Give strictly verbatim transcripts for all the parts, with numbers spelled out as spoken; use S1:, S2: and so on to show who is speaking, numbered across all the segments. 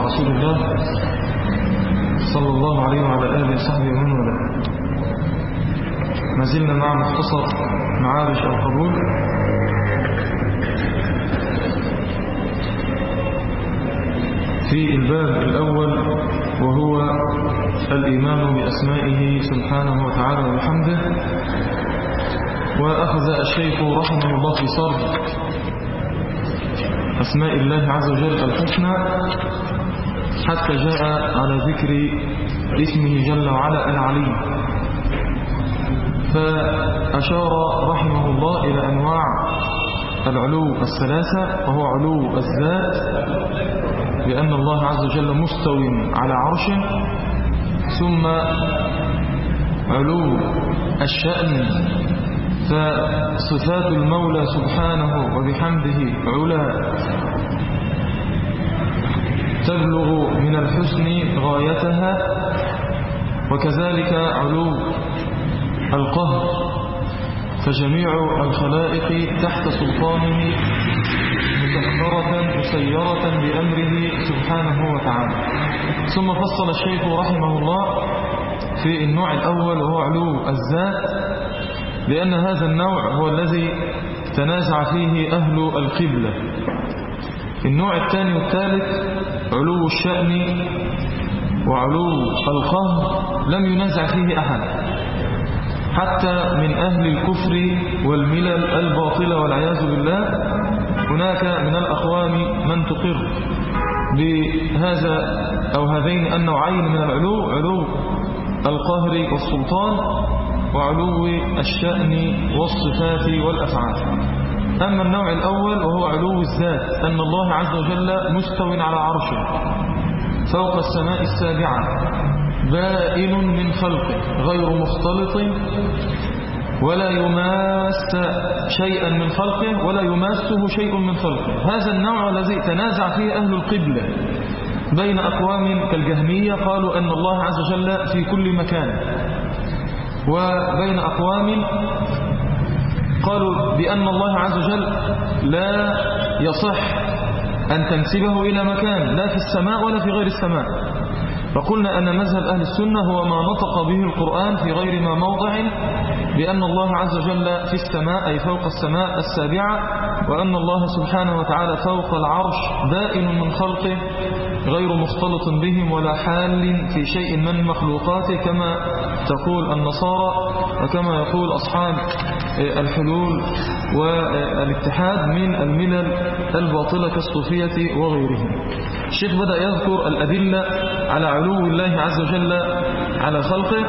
S1: رسول الله صلى الله عليه وعلى آله وصحبه ومن والاه. ما زلنا مع مختصر معارج القبول. في الباب الأول وهو الإيمان بأسمائه سبحانه وتعالى وبحمده. وأخذ الشيخ رحمه الله في صرف أسماء الله عز وجل الحسنى حتى جاء على ذكر اسمه جل وعلا العلي، فأشار رحمه الله إلى أنواع العلو الثلاثة، وهو علو الذات لأن الله عز وجل مستو على عرشه، ثم علو الشأن فصفات المولى سبحانه وبحمده علا تبلغ من الحسن غايتها، وكذلك علو القهر فجميع الخلائق تحت سلطانه مسخرة مسيرة بأمره سبحانه وتعالى. ثم فصل الشيخ رحمه الله في النوع الأول وهو علو الذات، لأن هذا النوع هو الذي تنازع فيه أهل القبلة. النوع الثاني والثالث علو الشأن وعلو القهر لم ينازع فيه أحد حتى من أهل الكفر والملل الباطلة والعياذ بالله. هناك من الأقوام من تقر بهذا أو هذين النوعين من العلو، علو القهر والسلطان وعلو الشأن والصفات والأفعال. أما النوع الأول وهو علو الذات، أن الله عز وجل مستو على عرشه فوق السماء السابعة بائن من خلقه غير مختلط ولا يماس شيئا من خلقه ولا يماسه شيء من خلقه. هذا النوع الذي تنازع فيه أهل القبلة بين أقوام كالجهمية قالوا أن الله عز وجل في كل مكان، وبين أقوام قالوا بأن الله عز وجل لا يصح أن تنسبه إلى مكان لا في السماء ولا في غير السماء. فقلنا أن مذهب أهل السنة هو ما نطق به القرآن في غير ما موضع بأن الله عز وجل في السماء أي فوق السماء السابعة، وأن الله سبحانه وتعالى فوق العرش بائن من خلقه غير مختلط بهم ولا حال في شيء من مخلوقاته كما تقول النصارى وكما يقول أصحاب الحلول والاتحاد من الملل الباطلة كالصوفية وغيرهم. الشيخ بدأ يذكر الأدلة على علو الله عز وجل على خلقه.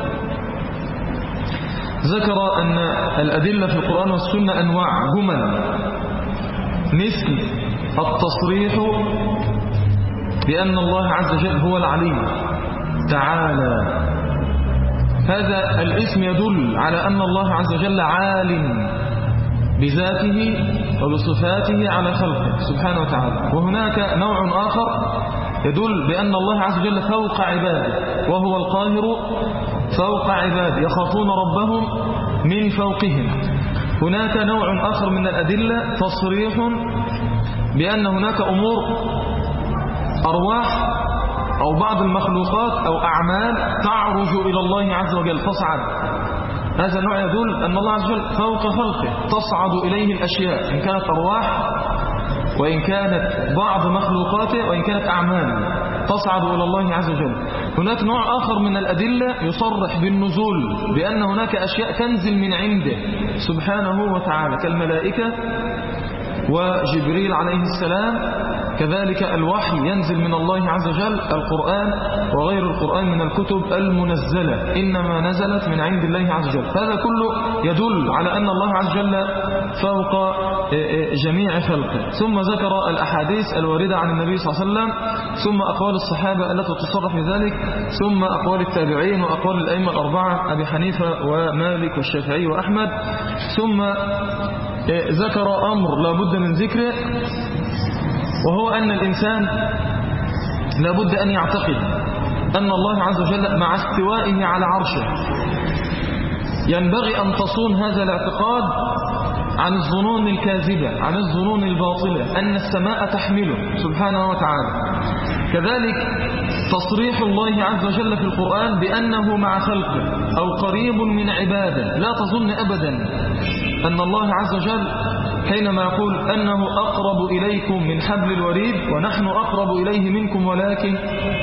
S1: ذكر أن الأدلة في القرآن والسنة أنواع جمل، مثل التصريح بأن الله عز وجل هو العلي تعالى. هذا الاسم يدل على أن الله عز وجل عال بذاته وبصفاته على خلقه سبحانه وتعالى. وهناك نوع آخر يدل بأن الله عز وجل فوق عباده وهو القاهر فوق عباده يخافون ربهم من فوقهم. هناك نوع آخر من الأدلة تصريح بأن هناك أمور أرواح أو بعض المخلوقات أو أعمال تعرج إلى الله عز وجل تصعد. هذا النوع يدل أن الله عز وجل فوق خلقه تصعد إليه الأشياء إن كانت أرواح وإن كانت بعض مخلوقاته وإن كانت أعمال تصعد إلى الله عز وجل. هناك نوع آخر من الأدلة يصرح بالنزول بأن هناك أشياء تنزل من عنده سبحانه وتعالى كالملائكة وجبريل عليه السلام، كذلك الوحي ينزل من الله عز وجل، القرآن وغير القرآن من الكتب المنزلة إنما نزلت من عند الله عز وجل. هذا كله يدل على أن الله عز وجل فوق جميع خلقه. ثم ذكر الأحاديث الواردة عن النبي صلى الله عليه وسلم، ثم أقوال الصحابة التي تصرح بذلك، ثم أقوال التابعين وأقوال الأئمة الأربعة أبي حنيفة ومالك والشافعي وأحمد. ثم ذكر أمر لا بد من ذكره، وهو أن الإنسان لا بد أن يعتقد أن الله عز وجل مع استوائه على عرشه ينبغي أن تصون هذا الاعتقاد عن الظنون الكاذبة، عن الظنون الباطلة، أن السماء تحمله سبحانه وتعالى، كذلك تصريح الله عز وجل في القرآن بأنه مع خلقه أو قريب من عباده. لا تظن أبدا أن الله عز وجل حينما يقول أنه أقرب إليكم من حبل الوريد ونحن أقرب إليه منكم ولكن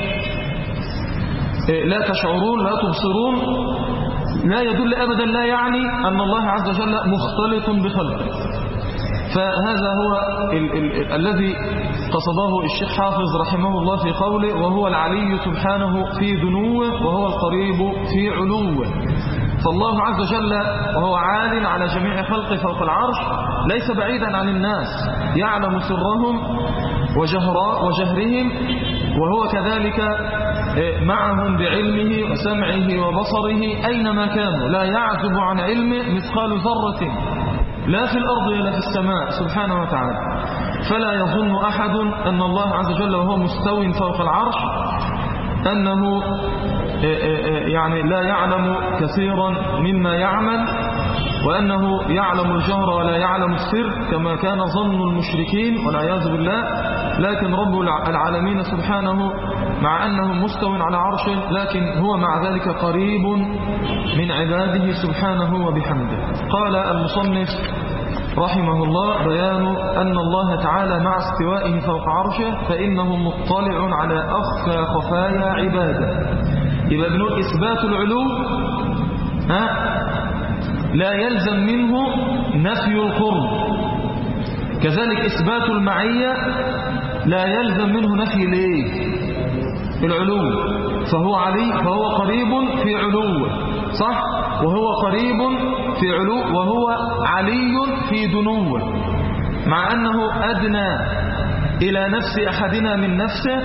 S1: لا تشعرون لا تبصرون، لا يدل أبدا، لا يعني أن الله عز وجل مختلط بخلقه. فهذا هو ال ال الذي قصده الشيخ حافظ رحمه الله في قوله وهو العلي سبحانه في دنوه وهو القريب في علوه. فالله عز وجل وهو عال على جميع خلقه فوق العرش ليس بعيدا عن الناس، يعلم سرهم وجهرهم، وهو كذلك معهم بعلمه وسمعه وبصره أينما كانوا، لا يعزب عن علمه مثقال ذرة لا في الأرض ولا في السماء سبحانه وتعالى. فلا يظن أحد أن الله عز وجل وهو مستو فوق العرش أنه يعني لا يعلم كثيرا مما يعمل، وأنه يعلم الجهر ولا يعلم السر كما كان ظن المشركين والعياذ بالله. لكن رب العالمين سبحانه مع أنه مستو على عرشه لكن هو مع ذلك قريب من عباده سبحانه وبحمده. قال المصنف رحمه الله بيان أن الله تعالى مع استوائه فوق عرشه فإنه مطلع على أخفى خفايا عباده. يبقى بنقول إثبات العلو ها لا يلزم منه نفي القرب، كذلك إثبات المعية لا يلزم منه نفي ليه العلو، فهو علي فهو قريب في علوه صح، وهو قريب في علو وهو علي في دنوه، مع أنه أدنى إلى نفس أحدنا من نفسه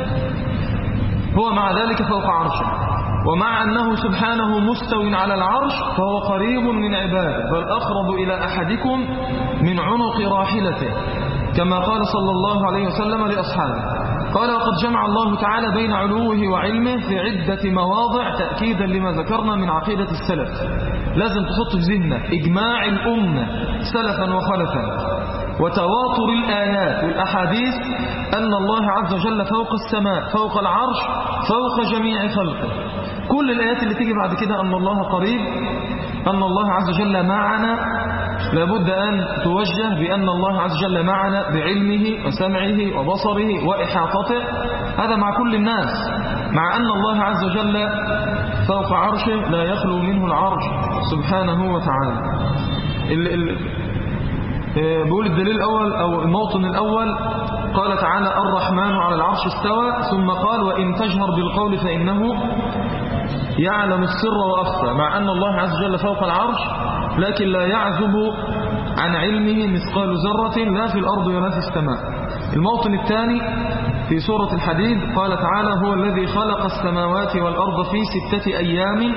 S1: هو مع ذلك فوق عرشه، ومع أنه سبحانه مستو على العرش فهو قريب من عباده، بل أقرب إلى أحدكم من عنق راحلته كما قال صلى الله عليه وسلم لأصحابه. قال وقد جمع الله تعالى بين علوه وعلمه في عدة مواضع تأكيدا لما ذكرنا من عقيدة السلف. لازم تحط في ذهنك إجماع الأمة سلفا وخلفا وتواتر الآيات والأحاديث أن الله عز وجل فوق السماء فوق العرش فوق جميع خلقه. كل الآيات اللي تيجي بعد كده أن الله قريب، أن الله عز وجل معنا، لابد أن توجه بأن الله عز وجل معنا بعلمه وسمعه وبصره وإحاطته. هذا مع كل الناس، مع أن الله عز وجل فوق عرشه لا يخلو منه العرش سبحانه وتعالى. ال ال بقول الدليل الأول أو الموطن الأول قال تعالى الرحمن على العرش استوى، ثم قال وإن تجهر بالقول فإنه يعلم السر وأخفى، مع أن الله عز وجل فوق العرش لكن لا يعزب عن علمه مثقال ذرة لا في الأرض ولا في السماء. الموطن الثاني في سورة الحديد قال تعالى هو الذي خلق السماوات والأرض في ستة أيام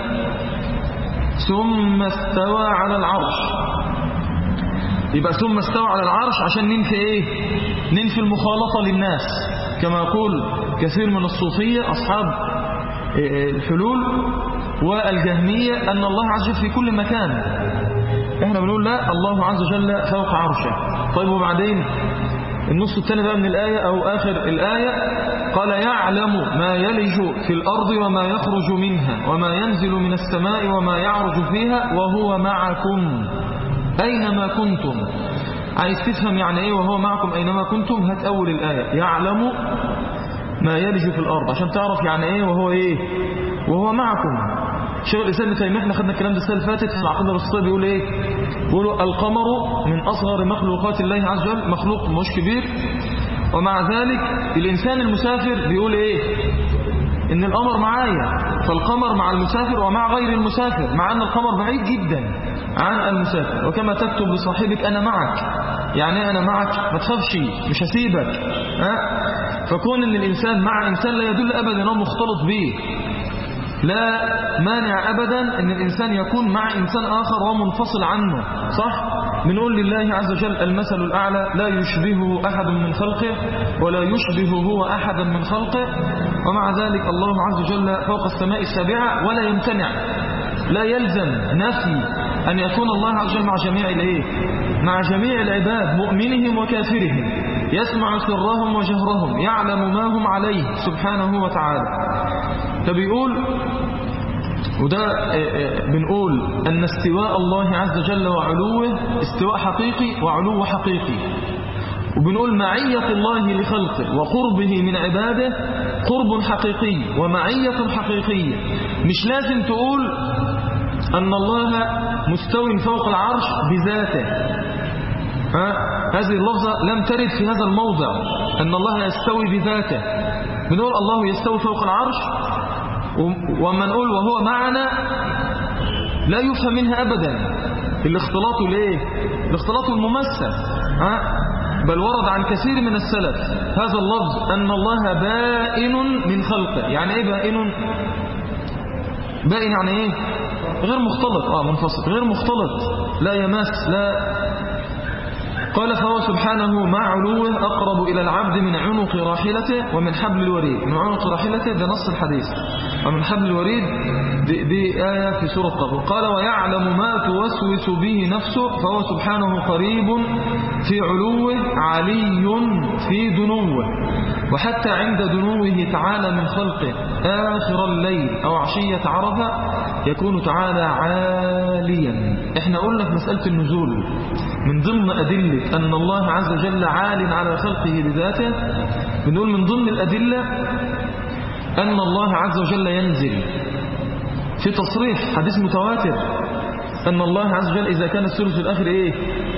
S1: ثم استوى على العرش. يبقى ثم استوى على العرش عشان ننفي ايه؟ ننفي المخالطة للناس، كما يقول كثير من الصوفية أصحاب الحلول والجهمية أن الله عز وجل في كل مكان. احنا بنقول لا، الله عز وجل فوق عرشه. طيب وبعدين النص الثاني بقى من الآية أو آخر الآية قال يعلم ما يلج في الأرض وما يخرج منها وما ينزل من السماء وما يعرج فيها وهو معكم أينما كنتم. عايز تفهم يعني ايه وهو معكم أينما كنتم؟ هات أول الآية يعلم ما يلج في الأرض عشان تعرف يعني ايه وهو ايه وهو معكم. شيخ الإسلام ابن تيمية احنا خدنا الكلام ده السنة اللي فاتت في العقيدة الوسطية، بيقول ايه؟ بيقولوا القمر من أصغر مخلوقات الله عز وجل، مخلوق مش كبير، ومع ذلك الإنسان المسافر بيقول ايه؟ إن القمر معايا، فالقمر مع المسافر ومع غير المسافر، مع أن القمر بعيد جدا عن المسافر. وكما تكتب لصاحبك أنا معك، يعني أنا معك ما تخافش مش هسيبك. ها؟ فكون أن الإنسان مع إنسان لا يدل أبدا أنه مختلط به. لا مانع أبدا أن الإنسان يكون مع إنسان آخر ومنفصل عنه، صح؟ بنقول لله عز وجل المثل الأعلى لا يشبهه أحد من خلقه ولا يشبه هو أحدا من خلقه، ومع ذلك الله عز وجل فوق السماء السابعة ولا يمتنع، لا يلزم نفي أن يكون الله عز وجل مع جميع الإيه؟ مع جميع العباد مؤمنهم وكافرهم. يسمع سرهم وجهرهم، يعلم ما هم عليه سبحانه وتعالى. فبيقول، وده بنقول أن استواء الله عز وجل وعلوه استواء حقيقي وعلو حقيقي. وبنقول معية الله لخلقه وقربه من عباده قرب حقيقي ومعية حقيقية. مش لازم تقول أن الله مستوٍ فوق العرش بذاته، ها؟ هذه اللفظة لم ترد في هذا الموضع أن الله يستوي بذاته. بنقول الله يستوي فوق العرش، وما نقول وهو معنا لا يفهم منها أبدا الاختلاط ليه؟ الاختلاط الممثل، ها؟ بل ورد عن كثير من السلف هذا اللفظ أن الله بائن من خلقه. يعني ايه بائن؟ بائن يعني ايه؟ غير مختلط، اه منفصل، غير مختلط، لا يمس لا. قال فهو سبحانه مع علوه أقرب إلى العبد من عنق راحلته ومن حبل الوريد. من عنق راحلته ده نص الحديث، ومن حبل الوريد دي, دي آية في سورة طه. قال ويعلم ما توسوس به نفسه فهو سبحانه قريب في علوه علي في دنوه. وحتى عند دنوه تعالى من خلقه آخر الليل أو عشية عرفة يكون تعالى عاليا. احنا قلنا في مسألة النزول من ضمن أدلة أن الله عز وجل عال على خلقه بذاته، بنقول من ضمن الأدلة أن الله عز وجل ينزل في تصريح حديث متواتر أن الله عز وجل إذا كان الثلث الآخر إيه؟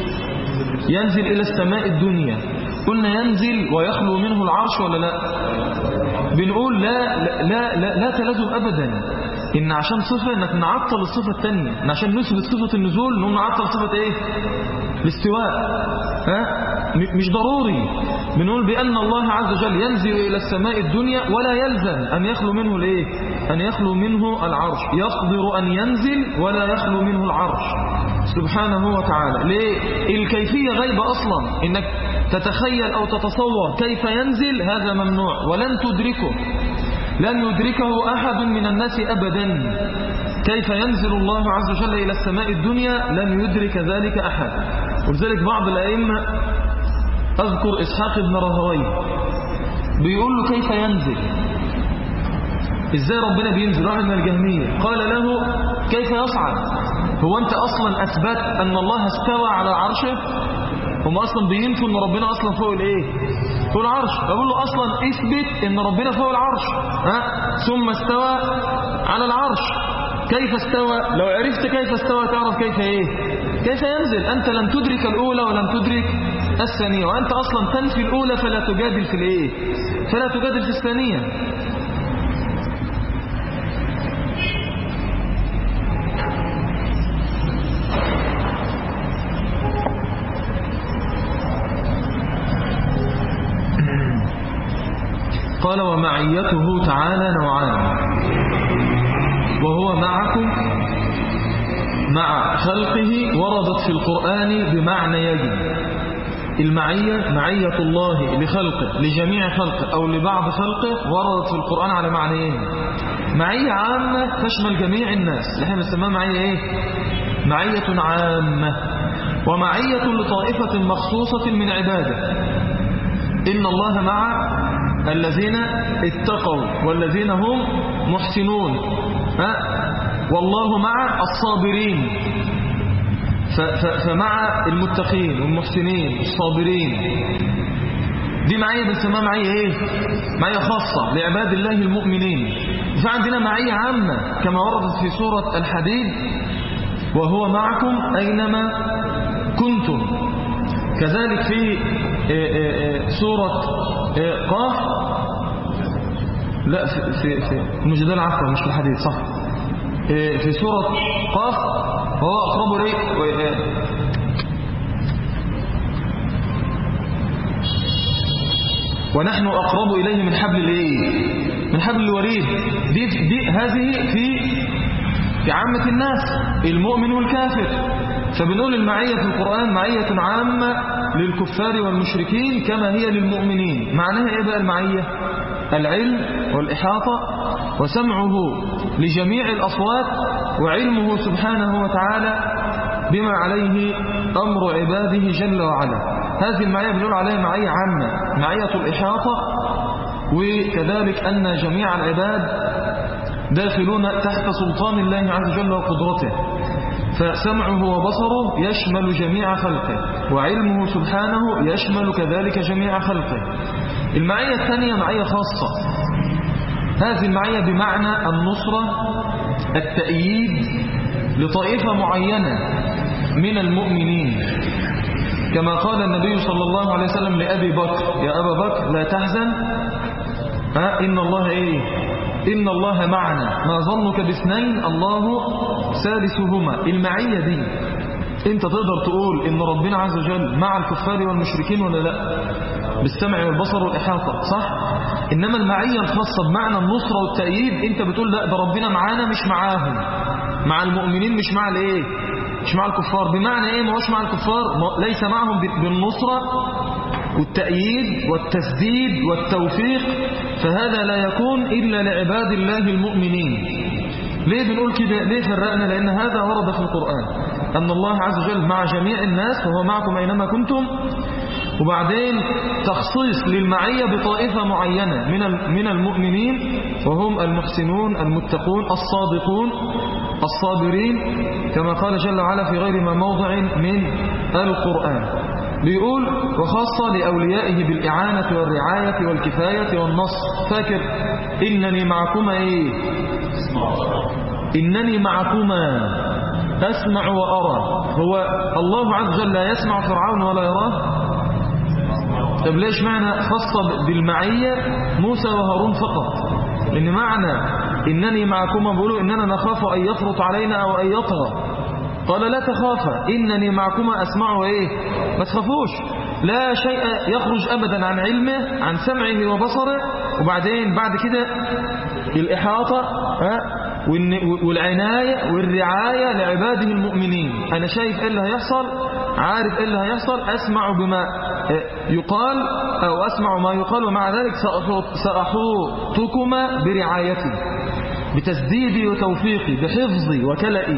S1: ينزل إلى السماء الدنيا. قلنا ينزل ويخلو منه العرش ولا لا؟ بنقول لا لا لا, لا تلازم أبدا إن عشان صفة إنك نعطل الصفة الثانية، إن عشان نثبت صفة النزول نقوم نعطل صفة إيه؟ الاستواء. ها؟ مش ضروري. بنقول بأن الله عز وجل ينزل إلى السماء الدنيا ولا يلزم أن يخلو منه الإيه؟ أن يخلو منه العرش. يقدر أن ينزل ولا يخلو منه العرش سبحانه وتعالى. ليه؟ الكيفية غيبة أصلا، إنك تتخيل أو تتصور كيف ينزل هذا ممنوع ولن تدركه، لن يدركه أحد من الناس أبدا. كيف ينزل الله عز وجل إلى السماء الدنيا لن يدرك ذلك أحد. ولذلك بعض الأئمة أذكر إسحاق بن راهويه بيقول له كيف ينزل، إزاي ربنا بينزل؟ واحد من الجهمية قال له كيف يصعد؟ هو أنت أصلا أثبت أن الله استوى على عرشه؟ هم أصلا بينفوا أن ربنا أصلا فوق الإيه؟ فوق العرش. أقول له أصلا اثبت أن ربنا فوق العرش، ها؟ ثم استوى على العرش. كيف استوى؟ لو عرفت كيف استوى تعرف كيف إيه؟ كيف ينزل. أنت لن تدرك الأولى ولن تدرك الثانية، وأنت أصلا تنفي الأولى فلا تجادل في الإيه؟ فلا تجادل في الثانية. قال ومعيته تعالى نوعان، وهو معكم مع خلقه وردت في القرآن بمعنى يجب. المعية معية الله لخلقه لجميع خلقه أو لبعض خلقه وردت في القرآن على معنيين. معية عامة تشمل جميع الناس، نحن نسميها معية إيه؟ معية عامة. ومعية لطائفة مخصوصة من عباده. إن الله مع الذين اتقوا والذين هم محسنون، ها؟ والله مع الصابرين. فمع المتقين والمحسنين والصابرين دي معية بنسميها معية ايه؟ معية خاصة لعباد الله المؤمنين. فعندنا معية عامة كما وردت في سورة الحديد وهو معكم أينما كنتم. كذلك في سورة قاف، لا في في في المجادلة عفوا مش في الحديث صح، في سورة قاف وهو أقرب لي ونحن أقرب إليه من حبل الايه؟ من حبل الوريد. دي, دي هذه في في عامة الناس المؤمن والكافر. فبنقول المعية في القرآن معية عامة للكفار والمشركين كما هي للمؤمنين. معناها ايه بقى المعية؟ العلم والإحاطة وسمعه لجميع الأصوات وعلمه سبحانه وتعالى بما عليه أمر عباده جل وعلا. هذه المعية بنقول عليها معية عامة، معية الإحاطة، وكذلك أن جميع العباد داخلون تحت سلطان الله عز وجل وقدرته، فسمعه وبصره يشمل جميع خلقه، وعلمه سبحانه يشمل كذلك جميع خلقه. المعية الثانية معية خاصة، هذه المعية بمعنى النصرة، التأييد لطائفة معينة من المؤمنين، كما قال النبي صلى الله عليه وسلم لأبي بكر: يا أبا بكر لا تحزن، ها إن الله إيه إن الله معنا، ما ظنك باثنين الله ثالثهما. المعية دي انت تقدر تقول ان ربنا عز وجل مع الكفار والمشركين ولا لا؟ بالسمع والبصر والإحاطة، صح؟ إنما المعية الخاصة بمعنى النصرة والتأييد انت بتقول لا، ده ربنا معانا مش معاهم، مع المؤمنين مش مع الايه مش مع الكفار. بمعنى ايه ما هوش مع الكفار؟ ليس معهم بالنصرة والتأييد والتسديد والتوفيق، فهذا لا يكون إلا لعباد الله المؤمنين. ليه بنقول كده؟ ليه فرقنا؟ لأن هذا ورد في القرآن أن الله عز وجل مع جميع الناس وهو معكم أينما كنتم، وبعدين تخصيص للمعية بطائفة معينة من من المؤمنين، وهم المحسنون المتقون الصادقون الصابرين، كما قال جل وعلا في غير ما موضع من القرآن. بيقول: وخاصة لأوليائه بالإعانة والرعاية والكفاية والنصر. فاكر إنني معكما إيه إنني معكما أسمع وأرى. هو الله عز وجل لا يسمع فرعون ولا يراه؟ طب ليش معنى خاصة بالمعية موسى وهارون فقط؟ لأن معنى إنني معكما بيقولوا إننا نخاف أن يفرط علينا أو أن يطغى. قال: لا تخافا إنني معكما أسمع وإيه ما تخافوش. لا شيء يخرج أبدا عن علمه، عن سمعه وبصره. وبعدين بعد كده الإحاطة والعناية والرعاية لعباده المؤمنين. أنا شايف إيه اللي هيحصل، عارف إيه اللي هيحصل، أسمع بما يقال أو أسمع ما يقال، ومع ذلك سأحوطكما برعايتي، بتسديدي وتوفيقي، بحفظي وكلئي.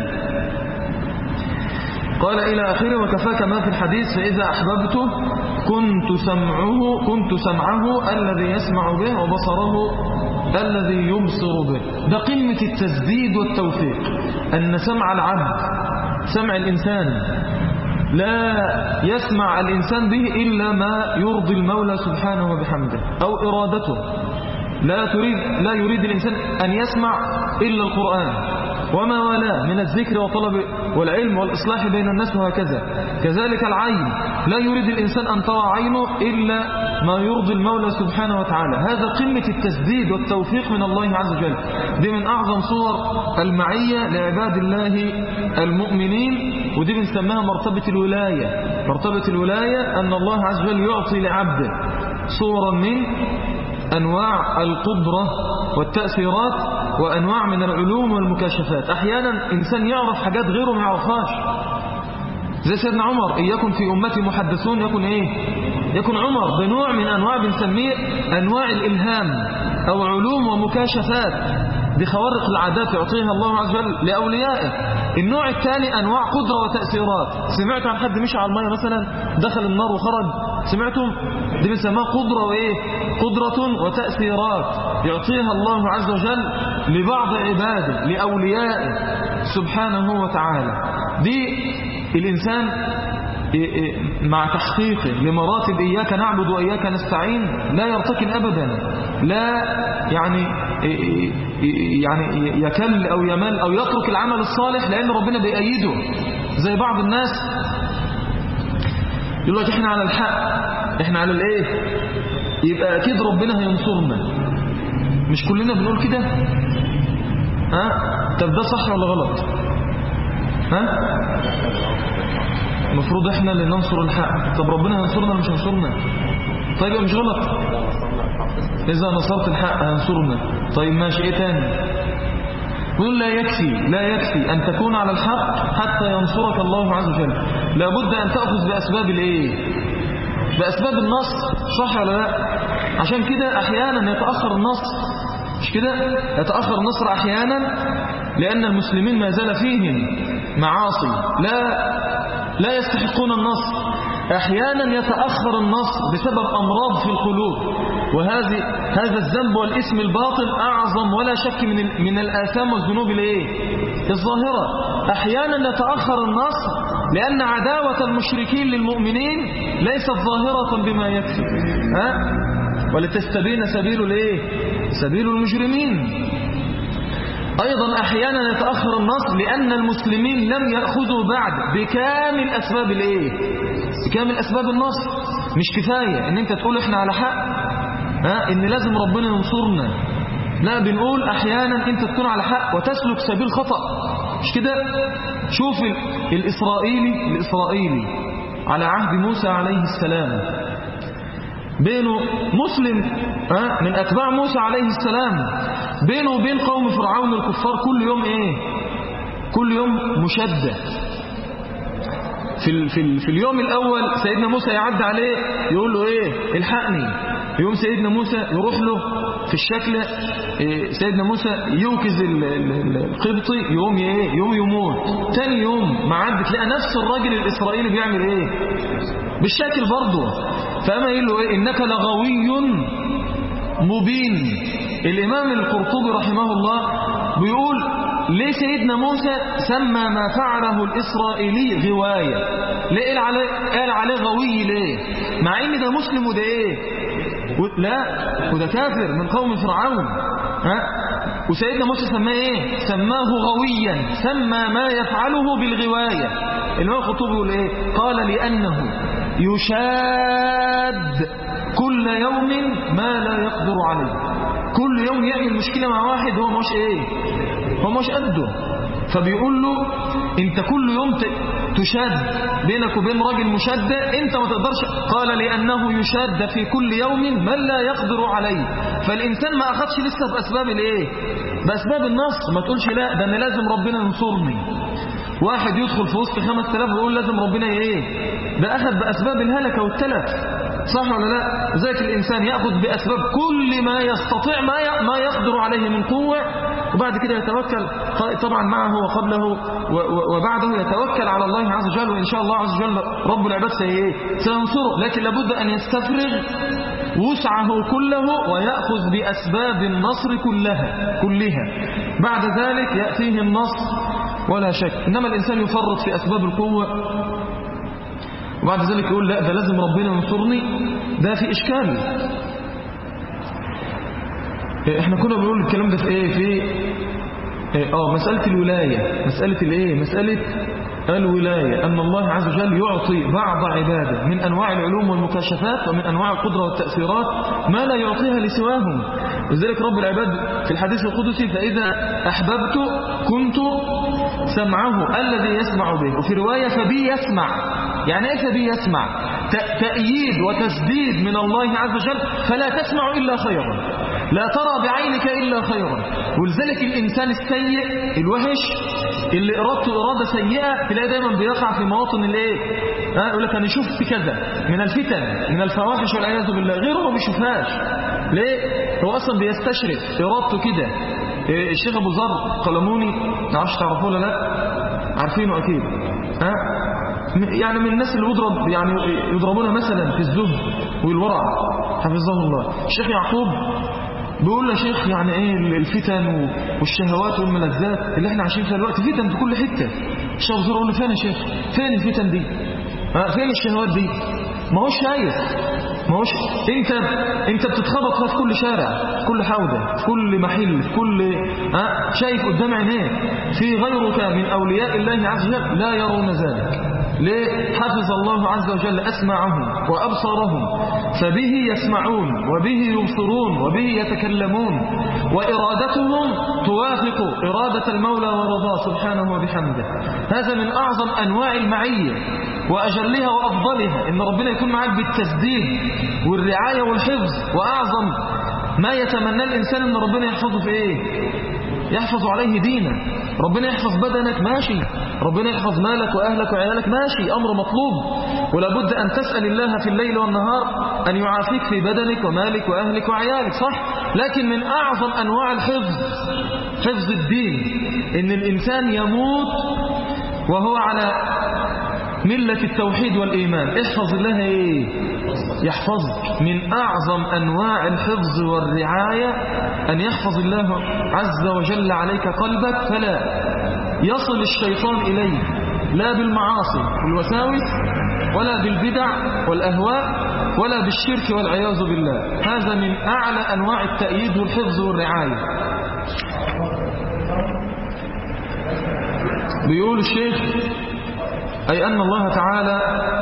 S1: قال إلى آخره: وكفاك ما في الحديث فإذا أحببته كنت سمعه كنت سمعه الذي يسمع به وبصره الذي يبصر به. ده قمة التسديد والتوفيق، أن سمع العبد، سمع الإنسان، لا يسمع الإنسان به إلا ما يرضي المولى سبحانه وبحمده أو إرادته. لا تريد لا يريد الإنسان أن يسمع إلا القرآن وما والاه من الذكر وطلب والعلم والإصلاح بين الناس، وهكذا. كذلك العين، لا يريد الإنسان أن ترى عينه إلا ما يرضي المولى سبحانه وتعالى. هذا قمة التسديد والتوفيق من الله عز وجل. دي من أعظم صور المعية لعباد الله المؤمنين، ودي بنسميها مرتبة الولاية. مرتبة الولاية أن الله عز وجل يعطي لعبده صورا من أنواع القدرة والتأثيرات وأنواع من العلوم والمكاشفات. أحيانا إنسان يعرف حاجات غيره ما يعرفهاش، زي سيدنا عمر: إن يكن في أمتي محدثون يكن إيه يكن عمر. بنوع من أنواع بنسميه أنواع الإلهام أو علوم ومكاشفات، دي خوارق العادات يعطيها الله عز وجل لأوليائه. النوع الثاني أنواع قدرة وتأثيرات. سمعت عن حد مشي على المية مثلا دخل النار وخرج، سمعتم؟ دي بنسميها قدرة وإيه قدرة وتأثيرات يعطيها الله عز وجل لبعض عباده لأوليائه سبحانه وتعالى. دي الإنسان مع تحقيقه لمراتب إياك نعبد وإياك نستعين لا يرتكن أبدا، لا يعني يعني يكل أو يمل أو يترك العمل الصالح لأن ربنا بيأيده. زي بعض الناس يقول لك إحنا على الحق، إحنا على الإيه، يبقى أكيد ربنا هينصرنا. مش كلنا بنقول كده؟ ها؟ طب ده صح ولا غلط؟ ها؟ المفروض احنا اللي ننصر الحق. طب ربنا هينصرنا ولا مش هينصرنا؟ طيب مش غلط، إذا نصرت الحق هينصرنا. طيب ماشي، ايه تاني؟ يقول لا يكفي لا يكفي أن تكون على الحق حتى ينصرك الله عز وجل، لابد أن تأخذ بأسباب الايه بأسباب النصر، صح ولا لا؟ عشان كده أحيانا يتأخر النصر، مش كده؟ يتأخر النصر أحيانا لأن المسلمين ما زال فيهم معاصي، لا لا يستحقون النصر. أحيانا يتأخر النصر بسبب أمراض في القلوب، وهذه هذا الذنب والاسم الباطن أعظم ولا شك من من الآثام والذنوب الايه الظاهرة. أحيانا يتأخر النصر لأن عداوة المشركين للمؤمنين ليست ظاهرة بما يكفي، ها؟ ولتستبين سبيل الايه سبيل المجرمين. أيضا أحيانا يتأخر النصر لأن المسلمين لم يأخذوا بعد بكامل أسباب الايه بكامل أسباب النصر. مش كفاية ان انت تقول احنا على حق، ها؟ ان لازم ربنا ينصرنا، لا، بنقول احيانا انت تكون على حق وتسلك سبيل خطأ، مش كده؟ شوف الإسرائيلي الإسرائيلي على عهد موسى عليه السلام، بينه مسلم ها من أتباع موسى عليه السلام، بينه وبين قوم فرعون الكفار كل يوم ايه كل يوم مشدة. في, في, في اليوم الأول سيدنا موسى يعد عليه يقول له ايه الحقني، يوم سيدنا موسى يروح له في الشكل إيه سيدنا موسى يوكز القبطي يوم ايه يوم يموت. تاني يوم معد تلاقي نفس الراجل الإسرائيلي بيعمل ايه بالشكل برضه، فأما يقول له ايه إنك لغوي مبين. الإمام القرطبي رحمه الله بيقول ليه سيدنا موسى سمى ما فعله الإسرائيلي غواية؟ ليه قال عليه, قال عليه غوي ليه؟ مع ان ده مسلم وده ايه لا وده كافر من قوم فرعون، ها؟ وسيدنا موسى سماه ايه سماه غويا، سمى ما يفعله بالغواية. الإمام القرطبي بيقول ايه قال لأنه يشاد كل يوم ما لا يقدر عليه، كل يوم يعمل مشكلة مع واحد هو مش ايه هو مش قده، فبيقول له انت كل يوم تشاد بينك وبين راجل مشدة انت ما تقدرش. قال لأنه يشاد في كل يوم من لا يقدر عليه. فالإنسان ما أخذش لسه بأسباب الايه بأسباب النصر، ما تقولش لا ده انا لازم ربنا ينصرني. واحد يدخل في وسط خمس تلاف ويقول لازم ربنا ايه ده أخذ بأسباب الهلكة والتلف، صح ولا لا؟ ذلك الإنسان يأخذ بأسباب كل ما يستطيع ما ما يقدر عليه من قوة، وبعد كده يتوكل طبعا معه وقبله وبعده يتوكل على الله عز وجل، وإن شاء الله عز وجل رب العباد سينصره. لكن لابد أن يستفرغ وسعه كله ويأخذ بأسباب النصر كلها كلها بعد ذلك يأتيه النصر ولا شك. إنما الإنسان يفرط في أسباب القوة وبعد ذلك يقول لا ده لازم ربنا ينصرني، ده في إشكال. احنا كنا بنقول الكلام ده في ايه في اه مسألة الولاية، مسألة الايه مسألة الولاية، أن الله عز وجل يعطي بعض عباده من أنواع العلوم والمكاشفات ومن أنواع القدرة والتأثيرات ما لا يعطيها لسواهم. لذلك رب العباد في الحديث القدسي فإذا أحببت كنت سمعه الذي يسمع به، وفي رواية فبي يسمع. يعني ايه فبي يسمع؟ تأييد وتسديد من الله عز وجل، فلا تسمع إلا خيرا، لا ترى بعينك إلا خيرا. ولذلك الإنسان السيء الوحش اللي إرادته إرادة سيئة تلاقي دايما بيقع في مواطن الايه ها يقول لك أنا شفت كذا من الفتن من الفواحش والعياذ بالله، غيره ما بيشوفهاش. ليه؟ هو أصلا بيستشرف إرادته كده. الشيخ أبو ذر قلموني نعرفش تعرفوه ولا لا؟ عارفينه أكيد، ها؟ يعني من الناس اللي يضرب يعني يضربونها مثلا في الزهد والورع حفظه الله. الشيخ يعقوب بيقول له شيخ يعني ايه الفتن والشهوات والملذات اللي احنا عايشين فيها دلوقتي، فتن في كل حته. الشيخ زور يقول له فين يا شيخ فين الفتن دي، ها فين الشهوات دي؟ ما هوش شايف، ما هوش انت انت بتتخبط في كل شارع في كل حوضه في كل محل في كل ها شايف قدام عينيك. في غيرك من اولياء الله عز وجل لا يرون ذلك. ليه؟ حفظ الله عز وجل أسماعهم وأبصارهم فبه يسمعون وبه يبصرون وبه يتكلمون، وإرادتهم توافق إرادة المولى ورضاه سبحانه وبحمده. هذا من أعظم أنواع المعية وأجلها وأفضلها، إن ربنا يكون معك بالتسديد والرعاية والحفظ. وأعظم ما يتمنى الإنسان أن ربنا يحفظه في إيه؟ يحفظ عليه دينه. ربنا يحفظ بدنك ماشي، ربنا يحفظ مالك وأهلك وعيالك ماشي، أمر مطلوب، ولا بد أن تسأل الله في الليل والنهار أن يعافيك في بدنك ومالك وأهلك وعيالك، صح؟ لكن من أعظم أنواع الحفظ حفظ الدين، إن الإنسان يموت وهو على ملة التوحيد والإيمان. احفظ الله إيه؟ يحفظك. من أعظم أنواع الحفظ والرعاية أن يحفظ الله عز وجل عليك قلبك، فلا يصل الشيطان إليه لا بالمعاصي والوساوس ولا بالبدع والأهواء ولا بالشرك والعياذ بالله. هذا من أعلى أنواع التأييد والحفظ والرعاية. بيقول الشيخ أي أن الله تعالى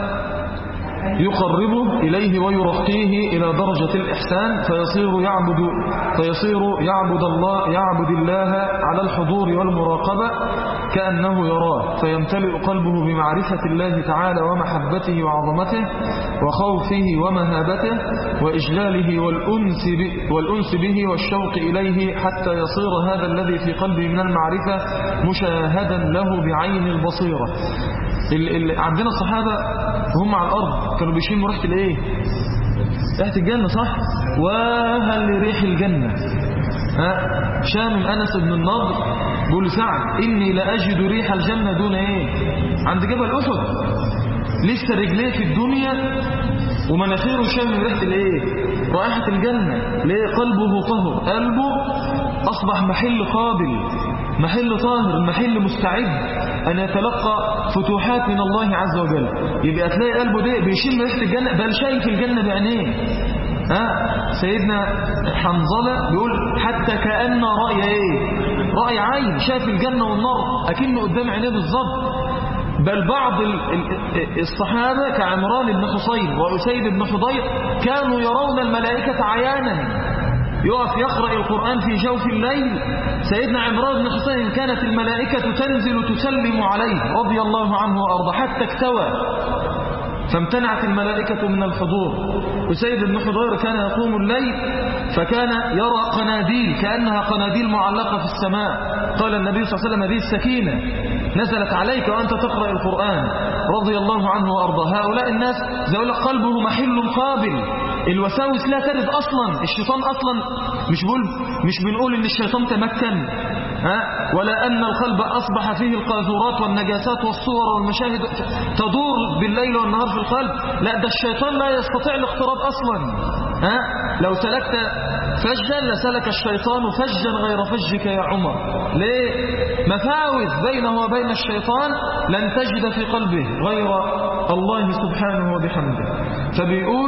S1: يقربه إليه ويرقيه إلى درجة الإحسان، فيصير يعبد فيصير يعبد الله يعبد الله على الحضور والمراقبة كأنه يراه، فيمتلئ قلبه بمعرفة الله تعالى ومحبته وعظمته وخوفه ومهابته وإجلاله والأنس به, والأنس به والشوق إليه، حتى يصير هذا الذي في قلبه من المعرفة مشاهدا له بعين البصيرة. ال ال عندنا الصحابة هم على الأرض كانوا بيشموا ريحة الايه؟ ريحة الجنة، صح؟ وهل ريح الجنة ها شامم أنس بن النضر بيقول سعد إني لأجد ريح الجنة دون ايه؟ عند جبل أحد لسه رجليه في الدنيا ومناخيره شامم ريحة الايه؟ رائحة الجنة. ليه؟ قلبه طهر، قلبه أصبح محل قابل، محل طاهر، محل مستعد أن يتلقى فتوحات من الله عز وجل. يبقى تلاقي قلبه ده بيشم ريحة الجنة، بل شايف الجنة بعينيه. ها سيدنا حنظلة بيقول حتى كأن رأي ايه؟ رأي عين، شاف الجنة والنار أكنه قدام عينيه بالظبط. بل بعض الصحابة كعمران بن حصين وأسيد بن حضير كانوا يرون الملائكة عيانا، يقف يقرأ القرآن في جوف الليل. سيدنا عمران بن حصين كانت الملائكة تنزل تسلم عليه رضي الله عنه وأرضى حتى اكتوى، فامتنعت الملائكة من الحضور. أسيد بن حضير كان يقوم الليل فكان يرى قناديل كأنها قناديل معلقة في السماء. قال النبي صلى الله عليه وسلم هذه السكينة نزلت عليك وأنت تقرأ القرآن رضي الله عنه وأرضى. هؤلاء الناس زي يقول لك قلبه محل قابل، الوساوس لا ترد أصلا. الشيطان أصلا مش بقول مش بنقول إن الشيطان تمكن، ها ولا أن القلب أصبح فيه القاذورات والنجاسات والصور والمشاهد تدور بالليل والنهار في القلب. لا، ده الشيطان لا يستطيع الاقتراب أصلا. ها لو سلكت فجا لسلك الشيطان فجا غير فجك يا عمر. ليه؟ مفاوز بينه وبين الشيطان لن تجد في قلبه غير الله سبحانه وبحمده. فبيقول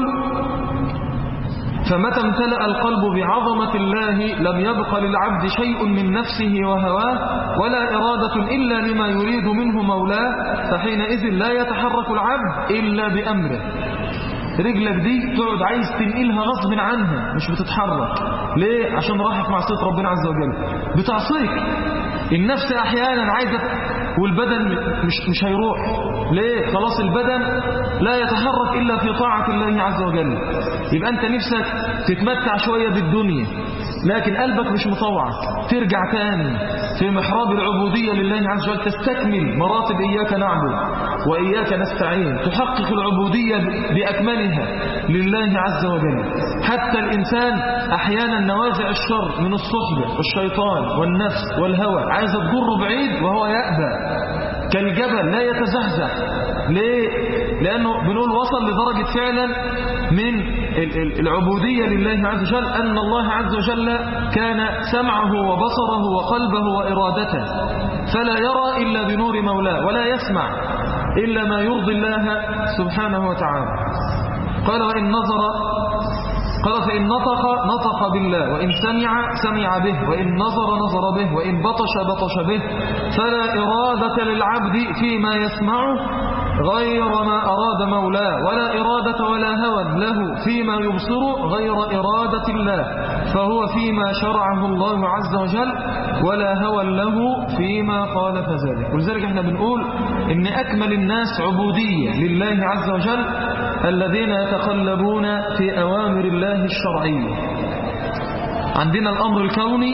S1: فمتى امتلأ القلب بعظمة الله لم يبق للعبد شيء من نفسه وهواه ولا إرادة إلا لما يريد منه مولاه، فحينئذ لا يتحرك العبد إلا بأمره. رجلك دي تقعد عايز تنقلها غصب عنها مش بتتحرك. ليه؟ عشان راحت معصية ربنا عز وجل، بتعصيك. النفس أحيانا عايزة والبدن مش, مش هيروح. ليه؟ خلاص البدن لا يتحرك إلا في طاعة الله عز وجل. يبقى أنت نفسك تتمتع شوية بالدنيا لكن قلبك مش مطوع، ترجع تاني في محراب العبودية لله عز وجل، تستكمل مراتب إياك نعبد وإياك نستعين، تحقق العبودية بأكملها لله عز وجل. حتى الإنسان أحيانا نوازع الشر من الصحبة والشيطان والنفس والهوى عايز تضر بعيد وهو يأبى كالجبل لا يتزحزح. ليه؟ لأنه بنقول وصل لدرجة فعلا من العبودية لله عز وجل أن الله عز وجل كان سمعه وبصره وقلبه وإرادته، فلا يرى إلا بنور مولاه ولا يسمع إلا ما يرضي الله سبحانه وتعالى. قال وإن نظر قال فإن نطق نطق بالله، وإن سمع سمع به، وإن نظر نظر به، وإن بطش بطش به. فلا إرادة للعبد فيما يسمعه غير ما أراد مولاه، ولا إرادة ولا هوى له فيما يبصر غير إرادة الله، فهو فيما شرعه الله عز وجل ولا هوى له فيما خالف ذلك. ولذلك احنا بنقول إن أكمل الناس عبودية لله عز وجل الذين يتقلبون في أوامر الله الشرعية. عندنا الأمر الكوني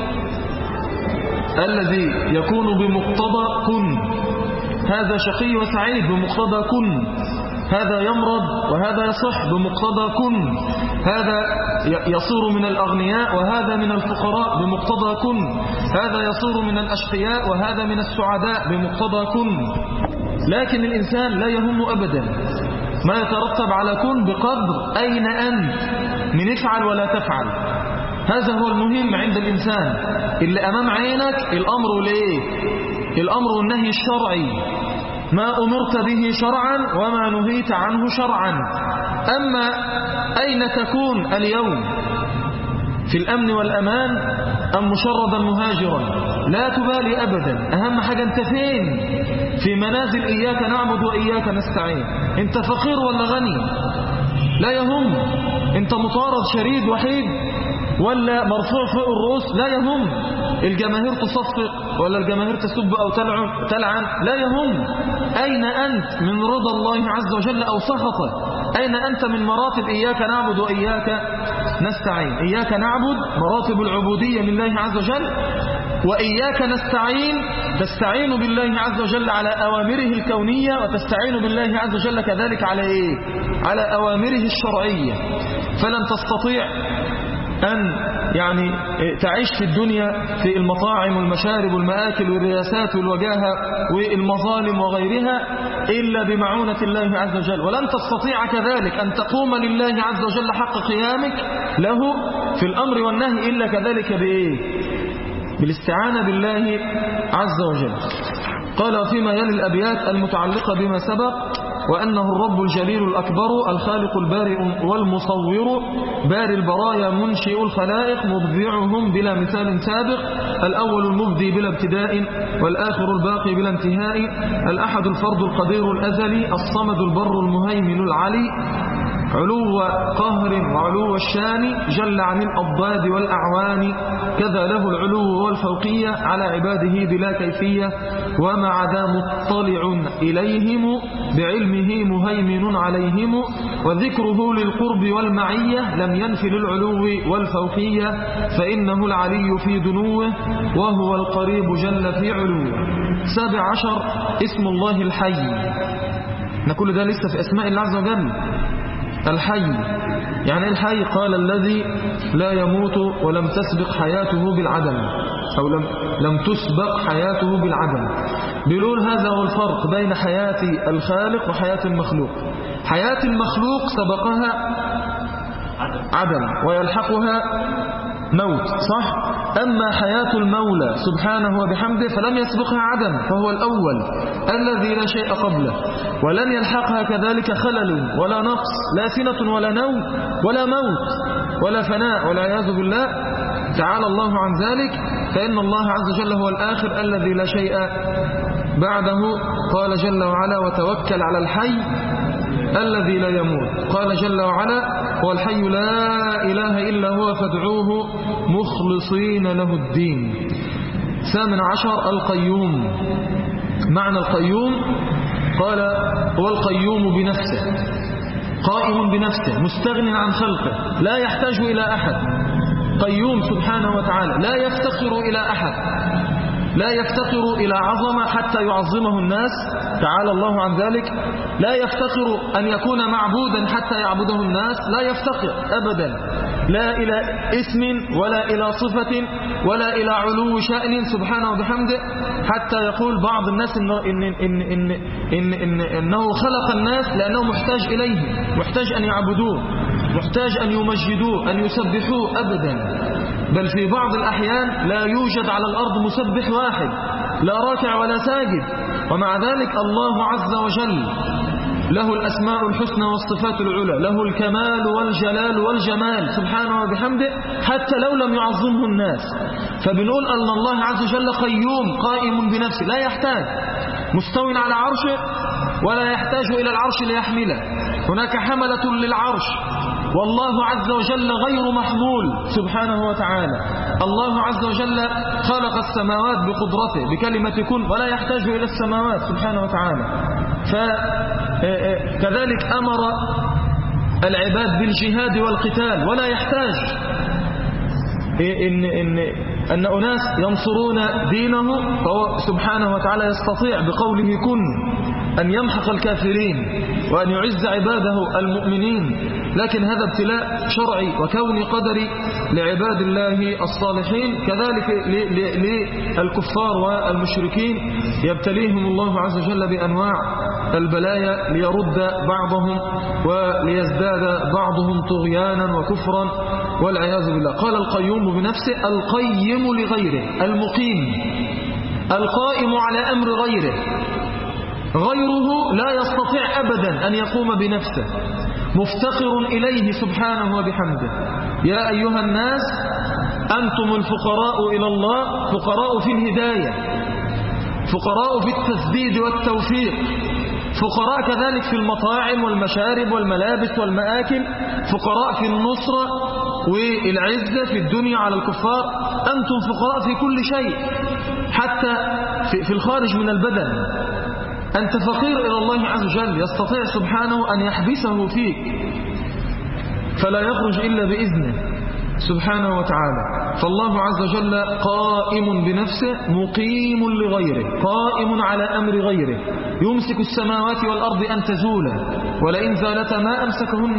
S1: الذي يكون بمقتضى كن، هذا شقي وسعيد بمقتضى كن، هذا يمرض وهذا يصح بمقتضى كن، هذا يصير من الأغنياء وهذا من الفقراء بمقتضى كن، هذا يصير من الأشقياء وهذا من السعداء بمقتضى كن. لكن الإنسان لا يهم أبدا ما يترتب على كن بقدر أين أنت من افعل ولا تفعل. هذا هو المهم عند الإنسان، اللي أمام عينك الأمر ليه، الأمر والنهي الشرعي، ما أمرت به شرعا وما نهيت عنه شرعا. أما أين تكون اليوم، في الأمن والأمان أم مشردا مهاجرا، لا تبالي أبدا. أهم حاجة أنت فين، في منازل إياك نعبد وإياك نستعين. أنت فقير ولا غني لا يهم، أنت مطارد شريد وحيد ولا مرفوع فوق الرؤوس لا يهم، الجماهير تصفق ولا الجماهير تسب أو تلعن لا يهم. أين أنت من رضا الله عز وجل أو سخطه؟ أين أنت من مراتب إياك نعبد وإياك نستعين؟ إياك نعبد مراتب العبودية لله عز وجل، وإياك نستعين تستعين بالله عز وجل على أوامره الكونية، وتستعين بالله عز وجل كذلك على إيه؟ على أوامره الشرعية. فلن تستطيع أن يعني تعيش في الدنيا في المطاعم والمشارب والمآكل والرياسات والوجاهة والمظالم وغيرها إلا بمعونة الله عز وجل، ولن تستطيع كذلك أن تقوم لله عز وجل حق قيامك له في الأمر والنهي إلا كذلك بإيه؟ بالاستعانة بالله عز وجل. قال فيما يلي الأبيات المتعلقة بما سبق: وأنه الرب الجليل الأكبر الخالق البارئ والمصور باري البرايا منشئ الخلائق مبدعهم بلا مثال سابق الأول المبدي بلا ابتداء والآخر الباقي بلا انتهاء الأحد الفرد القدير الأزلي الصمد البر المهيمن العلي علو قهر وعلو الشان جل عن الأضداد والأعوان كذا له العلو والفوقية على عباده بلا كيفية ومع ذا مطلع إليهم بعلمه مهيمن عليهم وذكره للقرب والمعية لم ينفي للعلو والفوقية فإنه العلي في دنوه وهو القريب جل في علوه. سابع عشر اسم الله الحي. نقول ده لسه في أسماء الله عز وجل. الحي يعني الحي قال الذي لا يموت ولم تسبق حياته بالعدم أو لم, لم تسبق حياته بالعدم. بيقول هذا هو الفرق بين حياة الخالق وحياة المخلوق. حياة المخلوق سبقها عدم ويلحقها موت صح؟ أما حياة المولى سبحانه وبحمده فلم يسبقها عدم فهو الأول الذي لا شيء قبله ولن يلحقها كذلك خلل ولا نقص لا سنة ولا نوم ولا موت ولا فناء والعياذ بالله تعالى الله عن ذلك. فإن الله عز وجل هو الآخر الذي لا شيء بعده. قال جل وعلا وتوكل على الحي الذي لا يموت. قال جل وعلا هو الحي لا إله إلا هو فادعوه مخلصين له الدين. ثامن عشر القيوم. معنى القيوم قال هو القيوم بنفسه قائم بنفسه مستغن عن خلقه لا يحتاج إلى أحد. قيوم سبحانه وتعالى لا يفتقر إلى أحد لا يفتقر إلى عظمة حتى يعظمه الناس تعالى الله عن ذلك. لا يفتقر أن يكون معبودا حتى يعبده الناس لا يفتقر أبدا لا إلى اسم ولا إلى صفة ولا إلى علو شأن سبحانه وبحمده حتى يقول بعض الناس إن إن إن إن إن إن إنه خلق الناس لأنه محتاج إليه محتاج أن يعبدوه محتاج أن يمجدوه أن يسبحوه أبدا. بل في بعض الأحيان لا يوجد على الأرض مسبح واحد لا راكع ولا ساجد ومع ذلك الله عز وجل له الأسماء الحسنى والصفات العلى له الكمال والجلال والجمال سبحانه وبحمده حتى لو لم يعظمه الناس. فبنقول أن الله عز وجل قيوم قائم بنفسه لا يحتاج مستو على عرشه ولا يحتاج إلى العرش ليحمله. هناك حملة للعرش والله عز وجل غير محمول سبحانه وتعالى. الله عز وجل خلق السماوات بقدرته بكلمة كن ولا يحتاج إلى السماوات سبحانه وتعالى. فكذلك أمر العباد بالجهاد والقتال ولا يحتاج إن, إن, أن أناس ينصرون دينه فهو سبحانه وتعالى يستطيع بقوله كن أن يمحق الكافرين وأن يعز عباده المؤمنين لكن هذا ابتلاء شرعي وكوني قدري لعباد الله الصالحين. كذلك للكفار والمشركين يبتليهم الله عز وجل بأنواع البلايا ليرد بعضهم وليزداد بعضهم طغيانا وكفرا والعياذ بالله. قال القيوم بنفسه: القيم لغيره، المقيم القائم على أمر غيره، غيره لا يستطيع أبدا أن يقوم بنفسه، مفتقر إليه سبحانه وبحمده. يا أيها الناس أنتم الفقراء إلى الله، فقراء في الهداية، فقراء في التسديد والتوفيق، فقراء كذلك في المطاعم والمشارب والملابس والمآكل، فقراء في النصرة والعزة في الدنيا على الكفار. أنتم فقراء في كل شيء، حتى في الخارج من البدن. أنت فقير إلى الله عز وجل، يستطيع سبحانه أن يحبسه فيك فلا يخرج إلا بإذنه سبحانه وتعالى. فالله عز وجل قائم بنفسه، مقيم لغيره، قائم على أمر غيره، يمسك السماوات والأرض أن تزولا، ولئن زالتا ما أمسكهن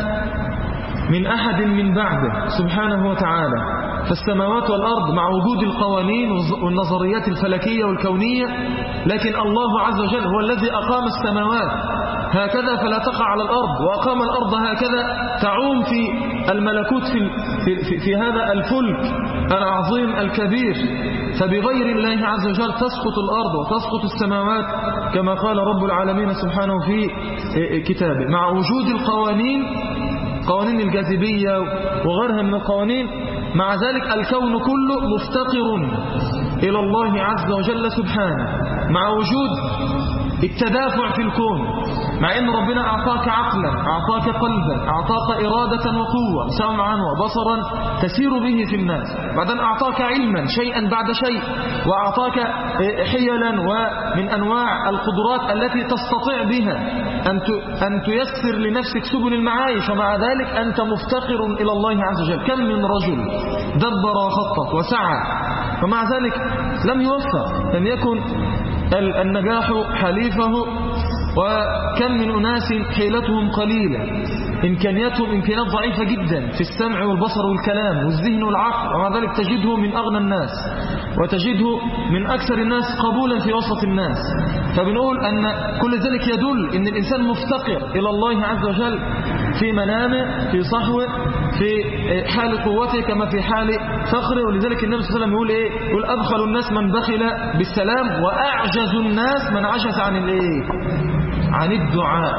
S1: من أحد من بعده سبحانه وتعالى. فالسماوات والأرض مع وجود القوانين والنظريات الفلكية والكونية، لكن الله عز وجل هو الذي أقام السماوات هكذا فلا تقع على الأرض، وأقام الأرض هكذا تعوم في الملكوت في, في, في, في هذا الفلك العظيم الكبير. فبغير الله عز وجل تسقط الأرض وتسقط السماوات كما قال رب العالمين سبحانه في كتابه. مع وجود القوانين، قوانين الجاذبية وغيرها من القوانين، مع ذلك الكون كله مفتقر إلى الله عز وجل سبحانه. مع وجود التدافع في الكون، مع أن ربنا أعطاك عقلا، أعطاك قلبا، أعطاك إرادة وقوة، سمعا وبصرا تسير به في الناس، بعدين أعطاك علما شيئا بعد شيء، وأعطاك حيلا ومن أنواع القدرات التي تستطيع بها أن تيسر لنفسك سبل المعايش، ومع ذلك أنت مفتقر إلى الله عز وجل. كم من رجل دبر وخطط وسعى ومع ذلك لم يوفق، لم يكن النجاح حليفه، وكم من أناس حيلتهم قليلة، إمكانياتهم إمكانيات ضعيفة جدا في السمع والبصر والكلام والذهن والعقل، ومع ذلك تجده من أغنى الناس وتجده من أكثر الناس قبولا في وسط الناس. فبنقول أن كل ذلك يدل أن الإنسان مفتقر إلى الله عز وجل في منامه، في صحوه، في حال قوته كما في حال فخره. ولذلك النبي صلى الله عليه وسلم يقول إيه؟ يقول: أبخل الناس من بخل بالسلام، وأعجز الناس من عجز عن الإيه؟ عن الدعاء.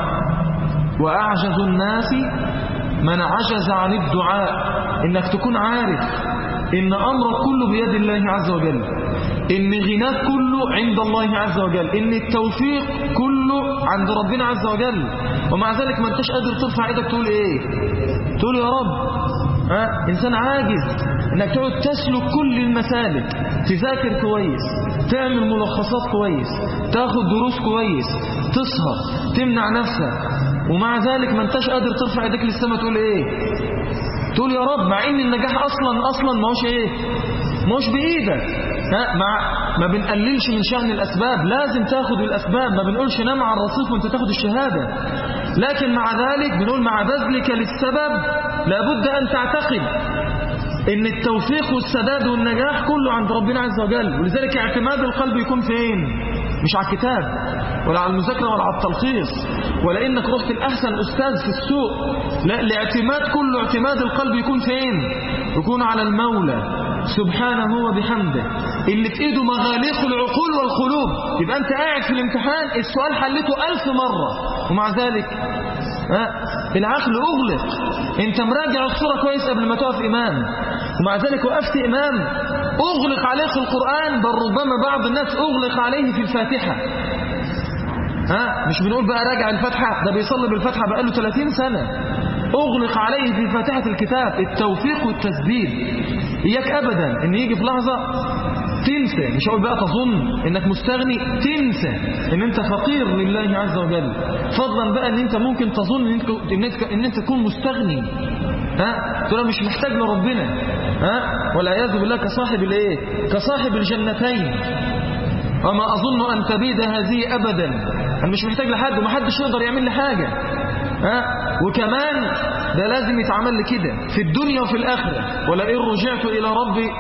S1: وأعجز الناس من عجز عن الدعاء. إنك تكون عارف إن أمرك كله بيد الله عز وجل، إن غناك كله عند الله عز وجل، إن التوفيق كله عند ربنا عز وجل، ومع ذلك ما انتش قادر ترفع ايدك تقول ايه؟ تقول يا رب. ها؟ إنسان عاجز إنك تقعد تسلك كل المسالك، تذاكر كويس، تعمل ملخصات كويس، تاخد دروس كويس، تسهر، تمنع نفسك، ومع ذلك ما انتش قادر ترفع ايدك للسماء تقول ايه؟ تقول يا رب، مع ان النجاح اصلا اصلا ما هوش ايه؟ ما هوش بايدك. ها؟ مع ما بنقللش من شأن الاسباب، لازم تاخد الاسباب، ما بنقولش نام على الرصيف وانت تاخد الشهاده، لكن مع ذلك بنقول مع بذلك للسبب لابد ان تعتقد ان التوفيق والسداد والنجاح كله عند ربنا عز وجل. ولذلك اعتماد القلب يكون فين؟ مش على الكتاب ولا على المذاكره ولا على التلخيص ولا انك رحت الاحسن استاذ في السوق، لا، الاعتماد كله اعتماد القلب يكون فين؟ يكون على المولى سبحانه وبحمده اللي في ايده مغاليق العقول والقلوب. يبقى انت قاعد في الامتحان السؤال حلته ألف مرة ومع ذلك ها العقل اغلق، انت مراجع الصورة كويس قبل ما تقف امام، ومع ذلك وقفت امام اغلق عليك القرآن، بل ربما بعض الناس اغلق عليه في الفاتحة. ها مش بنقول بقى راجع الفاتحة، ده بيصلي بالفاتحة بقاله ثلاثين سنة، اغلق عليه في فاتحة الكتاب. التوفيق والتسديد إياك أبدا إن يجي في لحظة تنسى، مش هقول بقى تظن إنك مستغني، تنسى إن أنت فقير لله عز وجل، فضلا بقى إن أنت ممكن تظن إن أنت, إن أنت, إن أنت تكون مستغني، ها تقول مش محتاج لربنا، ها والعياذ بالله كصاحب الإيه؟ كصاحب الجنتين. وما أظن أن تبيد هذه أبدا، أنا مش محتاج لحد ومحدش يقدر يعمل لي حاجة، ها وكمان ده لازم يتعمل لي كده في الدنيا وفي الآخرة. ولئن رجعت إلى ربي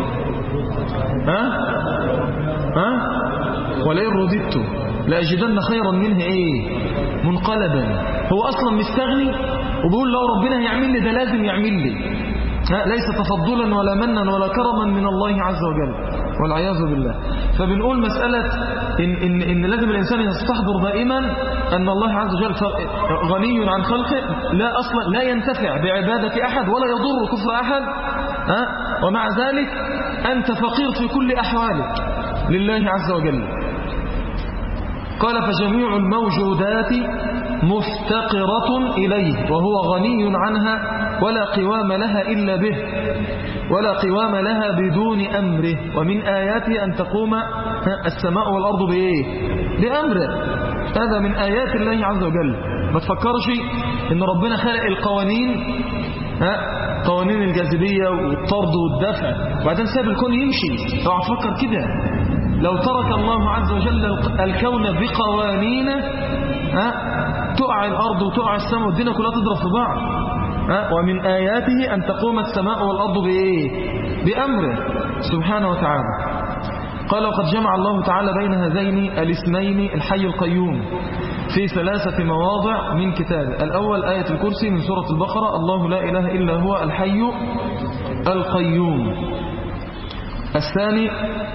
S1: ها ها ولئن رددت لأجدن خيرا منه إيه منقلبا. هو أصلا مستغني وبيقول لو ربنا هيعمل لي ده لازم يعمل لي، ليس تفضلا ولا منا ولا كرما من الله عز وجل والعياذ بالله. فبنقول مسألة إن, إن, إن لازم الإنسان يستحضر دائما أن الله عز وجل غني عن خلقه، لا أصلا لا ينتفع بعبادة أحد ولا يضر كفر أحد، ها؟ ومع ذلك أنت فقير في كل أحوالك لله عز وجل. قال فجميع الموجودات مفتقرة إليه وهو غني عنها ولا قوام لها إلا به ولا قوام لها بدون أمره. ومن آياته أن تقوم السماء والأرض بإيه بأمره. هذا من آيات الله عز وجل. ما تفكرش إن ربنا خلق القوانين، ها قوانين الجاذبية والطرد والدفع وبعدين ساب الكون يمشي. لو هتفكر كده لو ترك الله عز وجل الكون بقوانينه، ها تقع الأرض وتقع السماء والدنيا كلها تضرب في بعض. ها ومن آياته أن تقوم السماء والأرض بإيه بأمره سبحانه وتعالى. قال وقد جمع الله تعالى بين هذين الاسمين الحي القيوم في ثلاثة مواضع من كتابه. الأول آية الكرسي من سورة البقرة الله لا إله إلا هو الحي القيوم. الثاني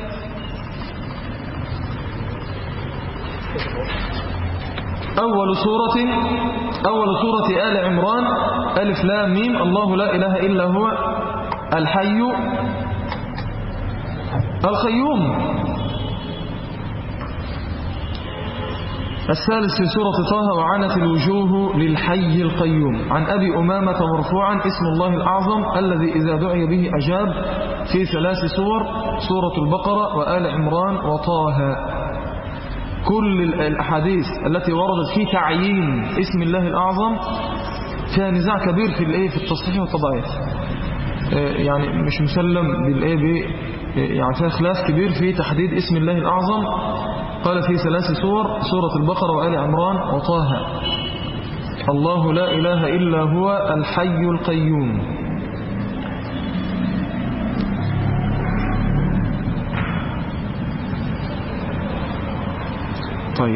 S1: أول سورة أول سورة آل عمران ألف لام ميم الله لا إله إلا هو الحي القيوم. الثالث في سورة طه وعنت الوجوه للحي القيوم. عن أبي أمامة مرفوعا اسم الله الأعظم الذي إذا دعي به أجاب في ثلاث سور سورة البقرة وآل عمران وطه. كل الأحاديث التي وردت في تعيين اسم الله الأعظم فيها نزاع كبير في الايه في التصحيح والتضعيف، يعني مش مسلم بالايه يعني فيها خلاف كبير في تحديد اسم الله الأعظم. قال في ثلاث سور سورة البقرة وآل عمران وطه الله لا إله إلا هو الحي القيوم. طيب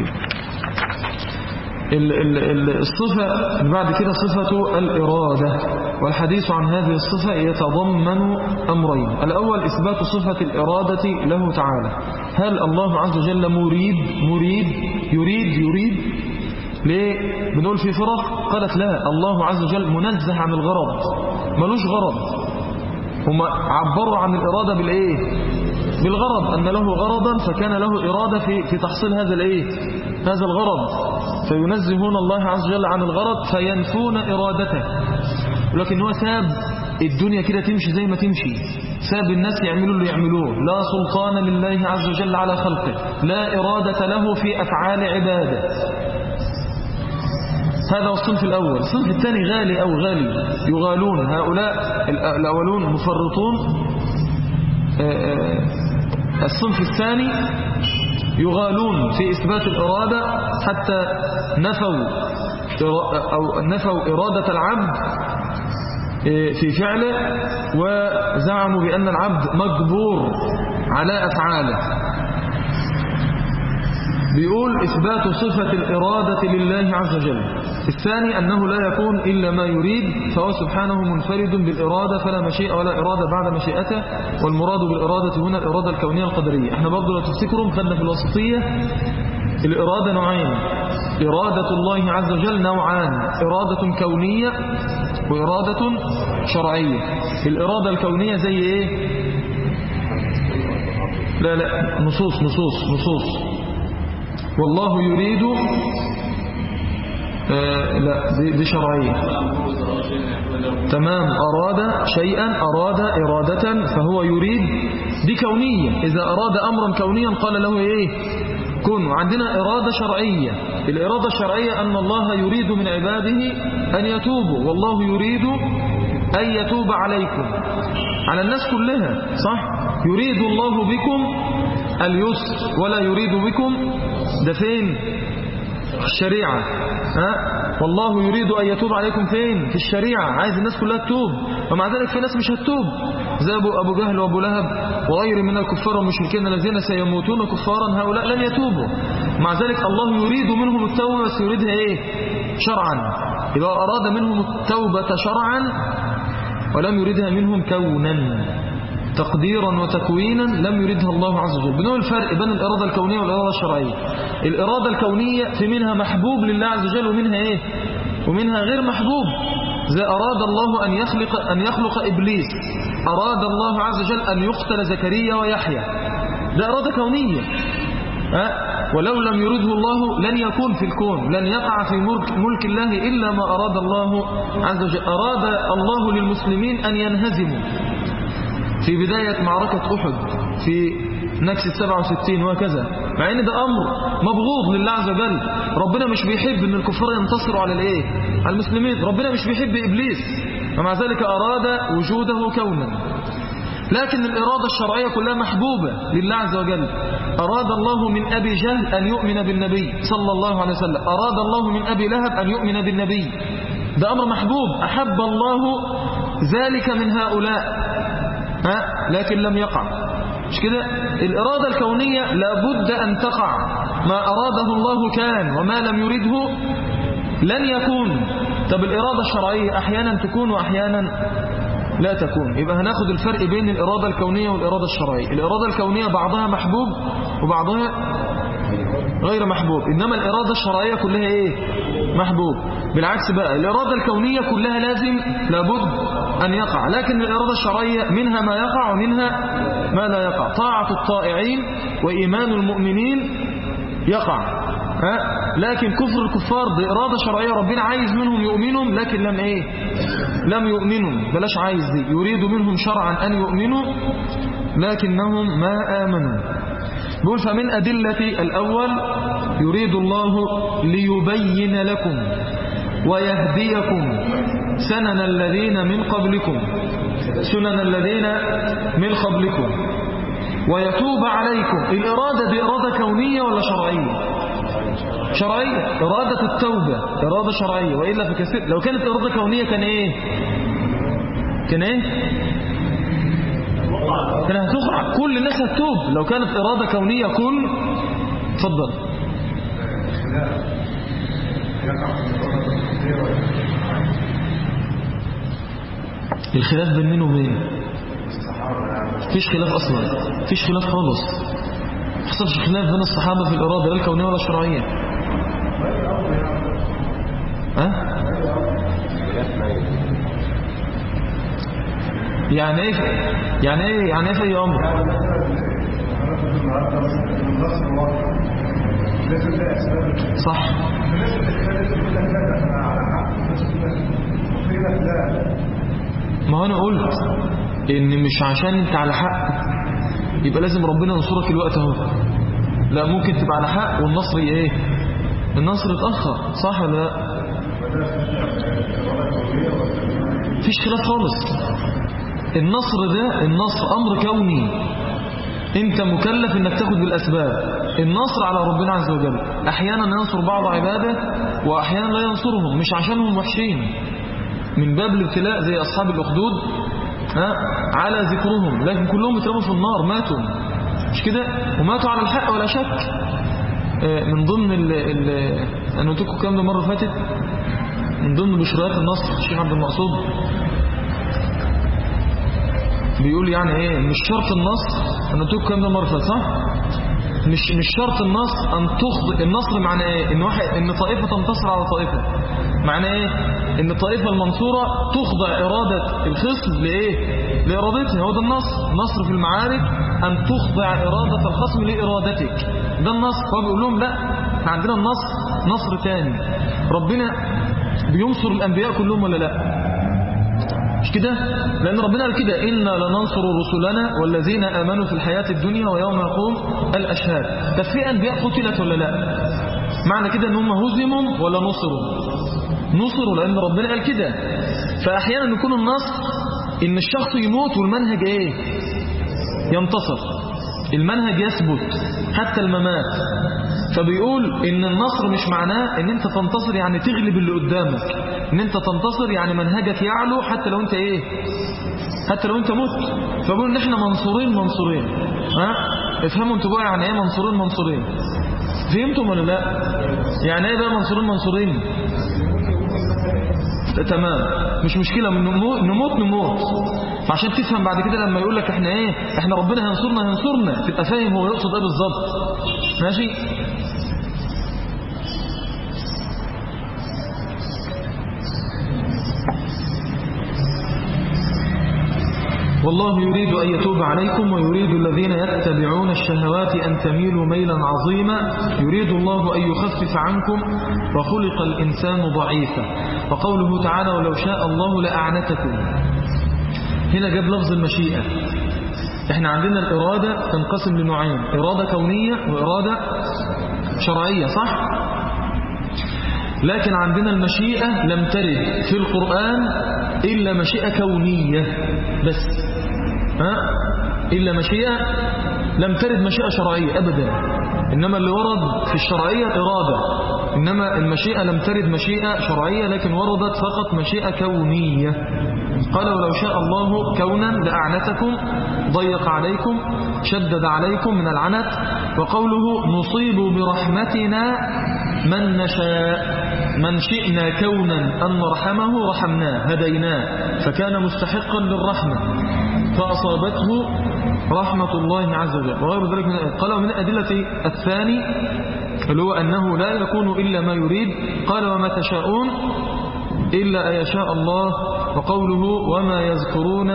S1: الصفة بعد كده صفة الإرادة، والحديث عن هذه الصفة يتضمن أمرين. الأول إثبات صفة الإرادة له تعالى. هل الله عز وجل مريد مريد يريد يريد ليه بنقول في فرق قالت لا الله عز وجل منزه عن الغرض ملوش غرض. هم عبروا عن الإرادة بالإيه بالغرض أن له غرضا فكان له إرادة في في تحصيل هذا الإيه هذا الغرض، فينزهون الله عز وجل عن الغرض فينفون إرادته. لكن هو ساب الدنيا كده تمشي زي ما تمشي، ساب الناس يعملوا اللي يعملوه، لا سلطان لله عز وجل على خلقه، لا إرادة له في أفعال عباده. هذا هو الصنف الأول. الصنف الثاني غالي أو غالي يغالون. هؤلاء الأولون مفرطون. الصنف الثاني يغالون في إثبات الإرادة حتى نفوا أو نفوا إرادة العبد في فعله وزعموا بأن العبد مجبور على أفعاله. بيقول إثبات صفة الإرادة لله عز وجل. الثاني أنه لا يكون إلا ما يريد، فهو سبحانه منفرد بالإرادة فلا مشيئة ولا إرادة بعد مشيئته. والمراد بالإرادة هنا الإرادة الكونية القدرية. احنا برضو لو تفتكروا خدنا في الوسطية الإرادة نوعين. إرادة الله عز وجل نوعان، إرادة كونية وإرادة شرعية. الإرادة الكونية زي إيه؟ لا لا نصوص نصوص نصوص والله يريد آه لا دي, دي شرعية. تمام. أراد شيئا أراد إرادة فهو يريد، دي كونية. إذا أراد أمرا كونيا قال له إيه كن. عندنا إرادة شرعية. الإرادة الشرعية أن الله يريد من عباده أن يتوبوا، والله يريد أن يتوب عليكم على الناس كلها، صح؟ يريد الله بكم اليسر ولا يريد بكم ده فين الشريعة. ها؟ والله يريد أن يتوب عليكم فين؟ في الشريعة، عايز الناس كلها تتوب، ومع ذلك في ناس مش هتتوب زي أبو جهل وأبو لهب وغير من الكفار والمشركين الذين سيموتون كفارا هؤلاء لن يتوبوا، مع ذلك الله يريد منهم التوبة، بس يريدها إيه؟ شرعا. إذا أراد منهم التوبة شرعا ولم يريدها منهم كونا تقديرا وتكوينا، لم يريدها الله عز وجل. بنوع الفرق بين الإرادة الكونية والإرادة الشرعية. الإرادة الكونية في منها محبوب لله عز وجل ومنها إيه؟ ومنها غير محبوب. زي أراد الله أن يخلق, أن يخلق إبليس، أراد الله عز وجل أن يقتل زكريا ويحيى، ده إرادة كونية. أه؟ ولو لم يرده الله لن يكون في الكون، لن يقع في ملك, ملك الله إلا ما أراد الله عز وجل. أراد الله للمسلمين أن ينهزموا في بداية معركة أحد في نكسة سبعة وستين وهكذا، مع ان ده امر مبغوض لله عز وجل. ربنا مش بيحب ان الكفار ينتصروا على الايه؟ على المسلمين. ربنا مش بيحب ابليس، ومع ذلك اراد وجوده كونا. لكن الاراده الشرعيه كلها محبوبه لله عز وجل. اراد الله من ابي جهل ان يؤمن بالنبي صلى الله عليه وسلم، اراد الله من ابي لهب ان يؤمن بالنبي، ده امر محبوب، احب الله ذلك من هؤلاء، ها؟ لكن لم يقع. مش كده؟ الإرادة الكونية لابد أن تقع، ما أراده الله كان وما لم يرده لن يكون. طب الإرادة الشرعية أحيانا تكون وأحيانا لا تكون. يبقى هناخد الفرق بين الإرادة الكونية والإرادة الشرعية. الإرادة الكونية بعضها محبوب وبعضها غير محبوب، إنما الإرادة الشرعية كلها إيه؟ محبوب. بالعكس بقى، الإرادة الكونية كلها لازم لابد أن يقع، لكن الإرادة الشرعية منها ما يقع ومنها ما لا يقع. طاعة الطائعين وإيمان المؤمنين يقع، ها؟ لكن كفر الكفار بإرادة شرعية، ربنا عايز منهم يؤمنوا لكن لم إيه؟ لم يؤمنوا، بلاش عايز دي، يريد منهم شرعا أن يؤمنوا لكنهم ما آمنوا. بقول فمن أدلة الأول يريد الله ليبين لكم ويهديكم سنن الذين من قبلكم سنن الذين من قبلكم ويتوب عليكم. الإرادة دي إرادة كونية ولا شرعية؟ شرعية. إرادة التوبة إرادة شرعية، وإلا فكثير لو كانت إرادة كونية كان إيه؟ كان إيه؟ كان هتقع، كل الناس هتتوب لو كانت إرادة كونية. كل تفضل. الخلاف بين مين وبين؟ فيش خلاف أصلا، فيش خلاف خالص. حصلش خلاف بين الصحابة في الإرادة لا الكونية ولا الشرعية. ها؟ يعني ايه يعني ايه يعني ايه في اي امر؟ صح. ما انا قلت ان مش عشان انت على حق يبقى لازم ربنا ينصرك الوقت اهو، لا، ممكن تبقى على حق والنصر ايه؟ النصر اتأخر، صح ولا لا؟ مفيش خلاف خالص. النصر ده النصر أمر كوني، أنت مكلف أنك تاخد بالأسباب. النصر على ربنا عز وجل، أحيانا ينصر بعض عباده وأحيانا لا ينصرهم، مش عشانهم وحشين، من باب الابتلاء زي أصحاب الأخدود، ها، على ذكرهم، لكن كلهم اترموا في النار، ماتوا، مش كده؟ وماتوا على الحق ولا شك. من ضمن ال ال أنا قلت لكم كام مرة فاتت، من ضمن بشريات النصر الشيخ عبد المقصود بيقول يعني ايه مش شرط النصر، انا قلت لكم كام ده مره فاتت صح؟ مش مش شرط النصر ان تخضع. النصر معناه ايه؟ ان واحد ان طائفه تنتصر على طائفه، معناه ايه؟ ان الطائفه المنصوره تخضع اراده الخصم لايه؟ لارادتها. هو ده النصر. النصر في المعارك ان تخضع اراده الخصم لارادتك، ده النصر. هو بيقول لهم لا، عندنا النصر نصر تاني. ربنا بينصر الانبياء كلهم ولا لا؟ مش كده؟ لأن ربنا قال كده إنا لننصر رسلنا والذين آمنوا في الحياة الدنيا ويوم يقوم الأشهاد. طب في أنبياء قتلت ولا لا؟ معنى كده أنهم هزموا ولا نصروا؟ نصروا، لأن ربنا قال كده. فأحيانا يكون النصر إن الشخص يموت والمنهج إيه؟ ينتصر، المنهج يثبت حتى الممات. فبيقول ان النصر مش معناه ان انت تنتصر يعني تغلب اللي قدامك، ان انت تنتصر يعني منهجك يعلو حتى لو انت ايه، حتى لو انت مت. فبيقول ان احنا منصورين منصورين. ها افهموا انتوا بقى يعني ايه منصورين منصورين؟ فهمتم ولا لا؟ يعني ايه بقى منصورين منصورين؟ تمام، مش مشكلة، نموت نموت. عشان تفهم بعد كده لما يقول لك احنا ايه، احنا ربنا هينصرنا هينصرنا، تبقى فاهم هو يقصد ايه بالظبط. ماشي. والله يريد أن يتوب عليكم ويريد الذين يتبعون الشهوات أن تميلوا ميلا عظيما يريد الله أن يخفف عنكم وخلق الإنسان ضعيفا. وقوله تعالى ولو شاء الله لأعنتكم، هنا جاب لفظ المشيئة. احنا عندنا الإرادة تنقسم لنوعين، إرادة كونية وإرادة شرعية، صح؟ لكن عندنا المشيئة لم ترد في القرآن إلا مشيئة كونية بس، ها؟ إلا مشيئة لم ترد مشيئة شرعية أبدا. إنما اللي ورد في الشرعية إرادة، إنما المشيئة لم ترد مشيئة شرعية، لكن وردت فقط مشيئة كونية. قال ولو شاء الله كونا لأعنتكم، ضيق عليكم، شدد عليكم من العنت. وقوله نصيب برحمتنا من نشاء، من شئنا كونا أن نرحمه رحمناه هديناه فكان مستحقا للرحمة فأصابته رحمة الله عز وجل وغير ذلك من الآيات. قال من الأدلة الثاني اللي هو أنه لا يكون إلا ما يريد. قال وما تشاءون إلا أن يشاء الله. وقوله وما يذكرون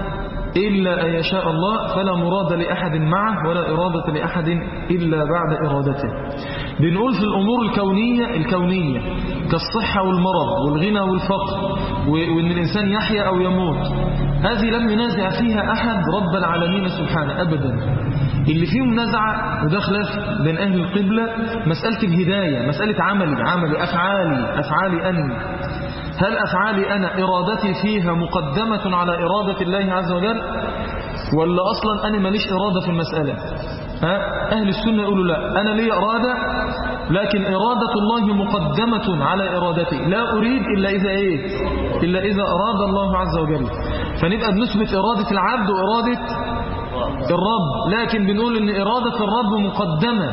S1: إلا أن يشاء الله فلا مراد لأحد معه ولا إرادة لأحد إلا بعد إرادته. بنقول في الأمور الكونية الكونية كالصحة والمرض والغنى والفقر وإن الإنسان يحيا أو يموت، هذه لم ينازع فيها أحد رب العالمين سبحانه أبدا. اللي فيه منازعة وده خلاف بين أهل القبلة مسألة الهداية، مسألة عملي عملي أفعالي أفعالي أنا، هل أفعالي أنا إرادتي فيها مقدمة على إرادة الله عز وجل ولا أصلا أنا ماليش إرادة في المسألة؟ ها؟ أهل السنة يقولوا لا، أنا لي إرادة لكن إرادة الله مقدمة على إرادتي، لا أريد إلا إذا إيه؟ إلا إذا أراد الله عز وجل. فنبقى بنثبت إرادة العبد وإرادة الرب، لكن بنقول إن إرادة الرب مقدمة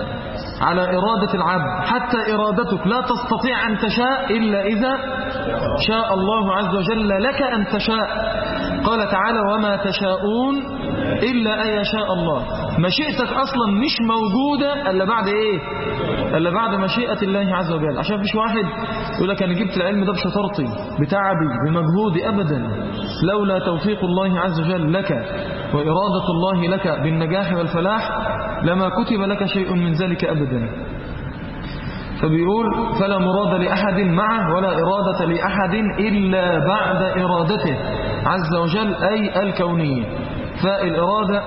S1: على إرادة العبد، حتى إرادتك لا تستطيع أن تشاء إلا إذا شاء الله عز وجل لك أن تشاء. قال تعالى وما تشاءون إلا أن يشاء الله. مشيئتك أصلا مش موجودة إلا بعد إيه؟ إلا بعد مشيئة الله عز وجل. عشان فيش واحد يقول لك أنا جبت العلم ده بشطارتي بتعبي بمجهودي، أبدا، لولا توفيق الله عز وجل لك وإرادة الله لك بالنجاح والفلاح لما كتب لك شيء من ذلك أبدا. فبيقول فلا مراد لأحد معه ولا إرادة لأحد إلا بعد إرادته عز وجل أي الكونية. فالإرادة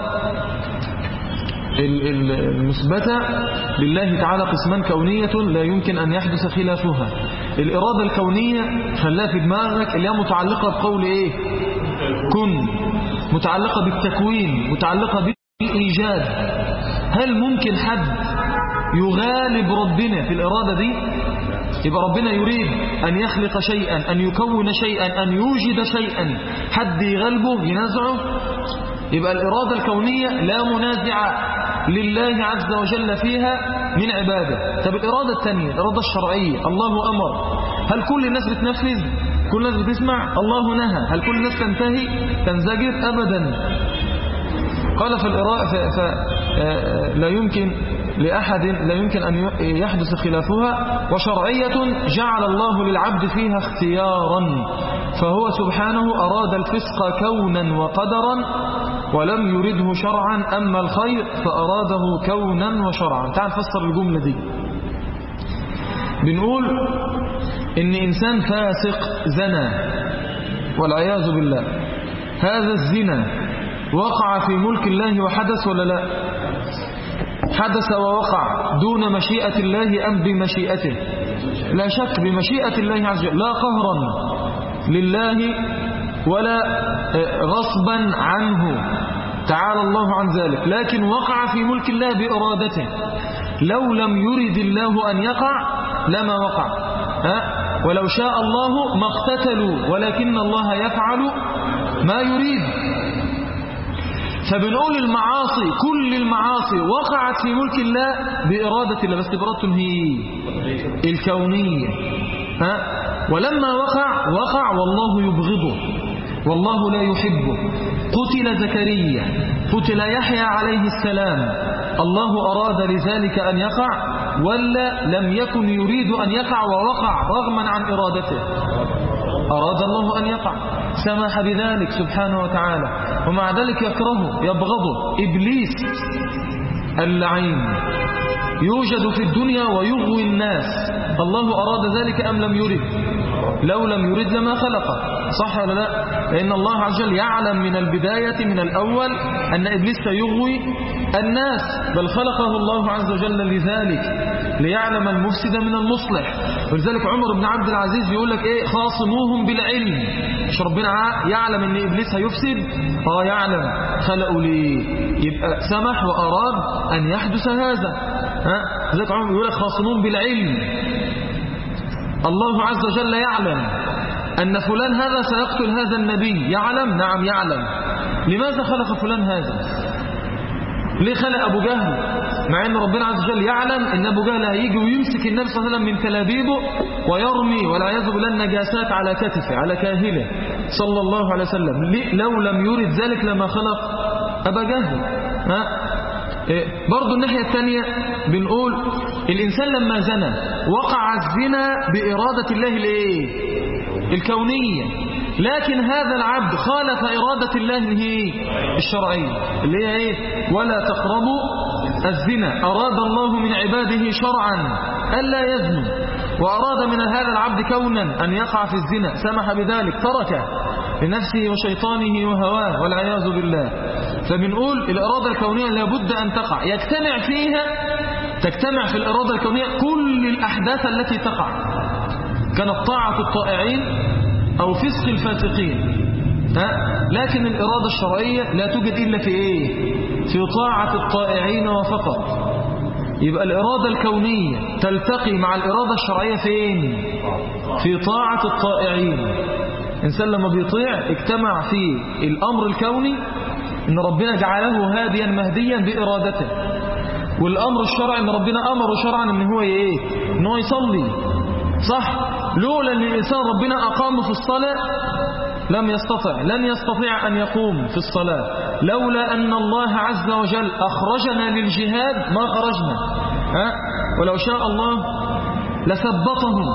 S1: المثبتة لله تعالى قسمان كونية لا يمكن أن يحدث خلافها. الإرادة الكونية خلاها في دماغك اللي هي متعلقة بقول إيه؟ كن، متعلقة بالتكوين، متعلقة بالإيجاد. هل ممكن حد يغالب ربنا في الإرادة دي؟ يبقى ربنا يريد أن يخلق شيئا، أن يكون شيئا، أن يوجد شيئا، حد يغلبه ينازعه؟ يبقى الإرادة الكونية لا منازع لله عز وجل فيها من عباده. طب الإرادة الثانية الإرادة الشرعية، الله أمر، هل كل الناس بتنفذ؟ كل الناس بتسمع؟ الله نهى، هل كل الناس تنتهي تنزجر؟ أبدا. قال فالإرادة فلا يمكن لأحد لا يمكن أن يحدث خلافها. وشرعية جعل الله للعبد فيها اختيارا، فهو سبحانه أراد الفسق كونا وقدرا ولم يرده شرعا، أما الخير فأراده كونا وشرعا. تعال نفسر الجملة دي. بنقول إن إنسان فاسق زنا والعياذ بالله، هذا الزنا وقع في ملك الله وحدث ولا لا؟ حدث ووقع دون مشيئة الله أم بمشيئته؟ لا شك بمشيئة الله عز وجل، لا قهرا لله ولا غصبا عنه تعالى الله عن ذلك، لكن وقع في ملك الله بإرادته. لو لم يرد الله أن يقع لما وقع. ها؟ ولو شاء الله ما اقتتلوا ولكن الله يفعل ما يريد. فبنقول المعاصي كل المعاصي وقعت في ملك الله بإرادة الله، بس بإرادته هي الكونية. ها؟ ولما وقع وقع والله يبغضه والله لا يحبه. قتل زكريا، قتل يحيى عليه السلام، الله أراد لذلك أن يقع ولا لم يكن يريد أن يقع ووقع رغما عن إرادته؟ أراد الله أن يقع، سمح بذلك سبحانه وتعالى. ومع ذلك يكرهه يبغضه. إبليس اللعين يوجد في الدنيا ويغوي الناس، الله أراد ذلك أم لم يرد؟ لو لم يرد لما خلقه، صح ولا لا؟ لأن الله عز وجل يعلم من البداية من الأول أن إبليس سيغوي الناس، بل خلقه الله عز وجل لذلك ليعلم المفسد من المصلح. ولذلك عمر بن عبد العزيز يقول لك إيه؟ خاصموهم بالعلم. مش ربنا يعلم أن إبليس هيفسد؟ آه يعلم، خلقوا ليه؟ يبقى سمح وأراد أن يحدث هذا. ها؟ لذلك عمر يقول لك خاصموهم بالعلم. الله عز وجل يعلم أن فلان هذا سيقتل هذا النبي، يعلم؟ نعم يعلم. لماذا خلق فلان هذا؟ ليه خلق أبو جهل؟ مع أن ربنا عز وجل يعلم أن أبو جهل هيجي ويمسك النبي صلى الله عليه وسلم من تلابيبه ويرمي والعياذ بالله النجاسات على كتفه على كاهله صلى الله عليه وسلم. لو لم يرد ذلك لما خلق أبا جهل. ها؟ إيه؟ برضو الناحية الثانية بنقول الإنسان لما زنى وقع الزنا بإرادة الله الإيه؟ الكونية، لكن هذا العبد خالف إرادة الله هي الشرعية اللي هي إيه؟ ولا تقربوا الزنا. أراد الله من عباده شرعا ألا يزنوا، وأراد من هذا العبد كونا أن يقع في الزنا، سمح بذلك، تركه لنفسه وشيطانه وهواه والعياذ بالله. فبنقول الإرادة الكونية لابد أن تقع، يجتمع فيها تجتمع في الإرادة الكونية كل الأحداث التي تقع، كانت طاعة الطائعين أو فسق الفاسقين. ها؟ لكن الإرادة الشرعية لا توجد إلا في إيه؟ في طاعة الطائعين وفقط. يبقى الإرادة الكونية تلتقي مع الإرادة الشرعية فين؟ في طاعة الطائعين. إنسان لما بيطيع اجتمع في الأمر الكوني إن ربنا جعله هاديا مهديا بإرادته، والأمر الشرعي إن ربنا أمره شرعا إن هو إيه؟ إن هو يصلي، صح؟ لولا أن الإنسان ربنا أقامه في الصلاة لم يستطع لن يستطيع أن يقوم في الصلاة. لولا أن الله عز وجل أخرجنا للجهاد ما خرجنا. ها؟ ولو شاء الله لثبطهم.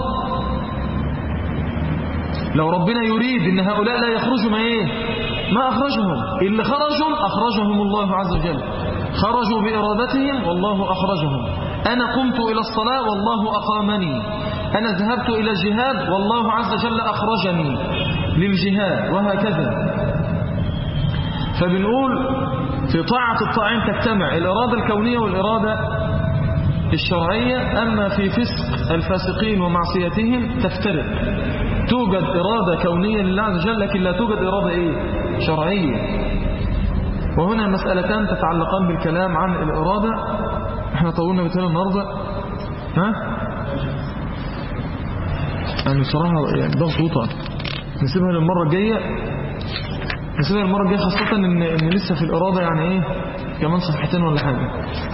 S1: لو ربنا يريد أن هؤلاء لا يخرجوا ما إيه؟ ما أخرجهم. اللي خرجوا أخرجهم الله عز وجل، خرجوا بإرادتهم والله أخرجهم. أنا قمت إلى الصلاة والله أقامني، أنا ذهبت إلى الجهاد والله عز وجل أخرجني للجهاد، وهكذا. فبنقول في طاعة الطاعين تجتمع الإرادة الكونية والإرادة الشرعية. أما في فسق الفاسقين ومعصيتهم تفترق، توجد إرادة كونية لله عز وجل لكن لا توجد إرادة إيه؟ شرعية. وهنا مسألتان تتعلقان بالكلام عن الإرادة. احنا طولنا مثلا النهاردة، ها؟ يعني بصراحة يعني ضغط وطأ، نسيبها للمرة الجاية نسيبها للمرة الجاية خاصة إن, إن لسه في الإرادة يعني إيه كمان صفحتين ولا حاجة.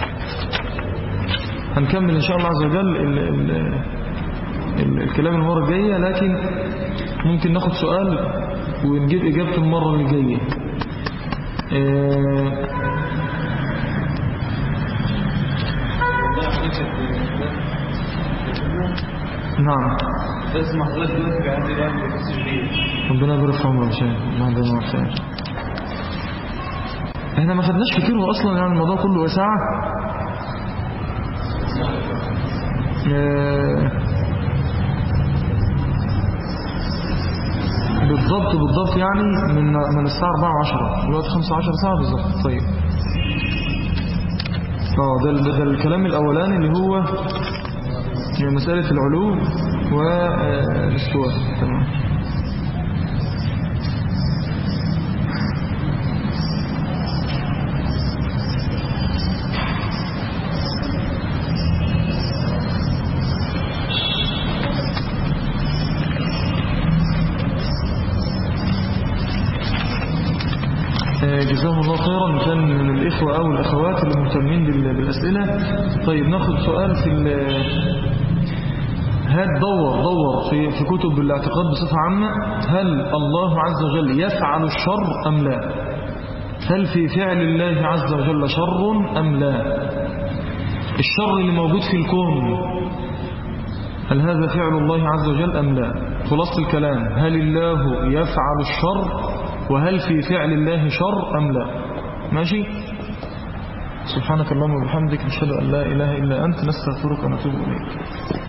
S1: هنكمل إن شاء الله عز وجل ال ال ال الكلام المرة الجاية، لكن ممكن ناخد سؤال ونجيب إجابته المرة اللي جاية. اه نعم
S2: تسمح لك دلوقتي بعد الآن بالتسجيل.
S1: ربنا يبارك في عمرك شيء ما عندنا خير. احنا ما خدناش كتير اصلا، يعني الموضوع كله ساعة. اه بالضبط بالضبط يعني من من الساعة أربعة وعشرة دلوقتي خمسة وعشرة ساعة بالضبط. طيب اه ده, ده الكلام الأولاني اللي هو مسألة العلو والاستواء. تمام. جزاهم الله خيرا كان من الإخوة أو الأخوات اللي مهتمين بالأسئلة. طيب ناخد سؤال في هات دور دور في في كتب الاعتقاد بصفة عامة. هل الله عز وجل يفعل الشر أم لا؟ هل في فعل الله عز وجل شر أم لا؟ الشر اللي موجود في الكون هل هذا فعل الله عز وجل أم لا؟ خلاصة الكلام هل الله يفعل الشر وهل في فعل الله شر أم لا؟ ماشي. سبحانك اللهم وبحمدك نشهد أن لا إله إلا أنت نستغفرك ونتوب إليك.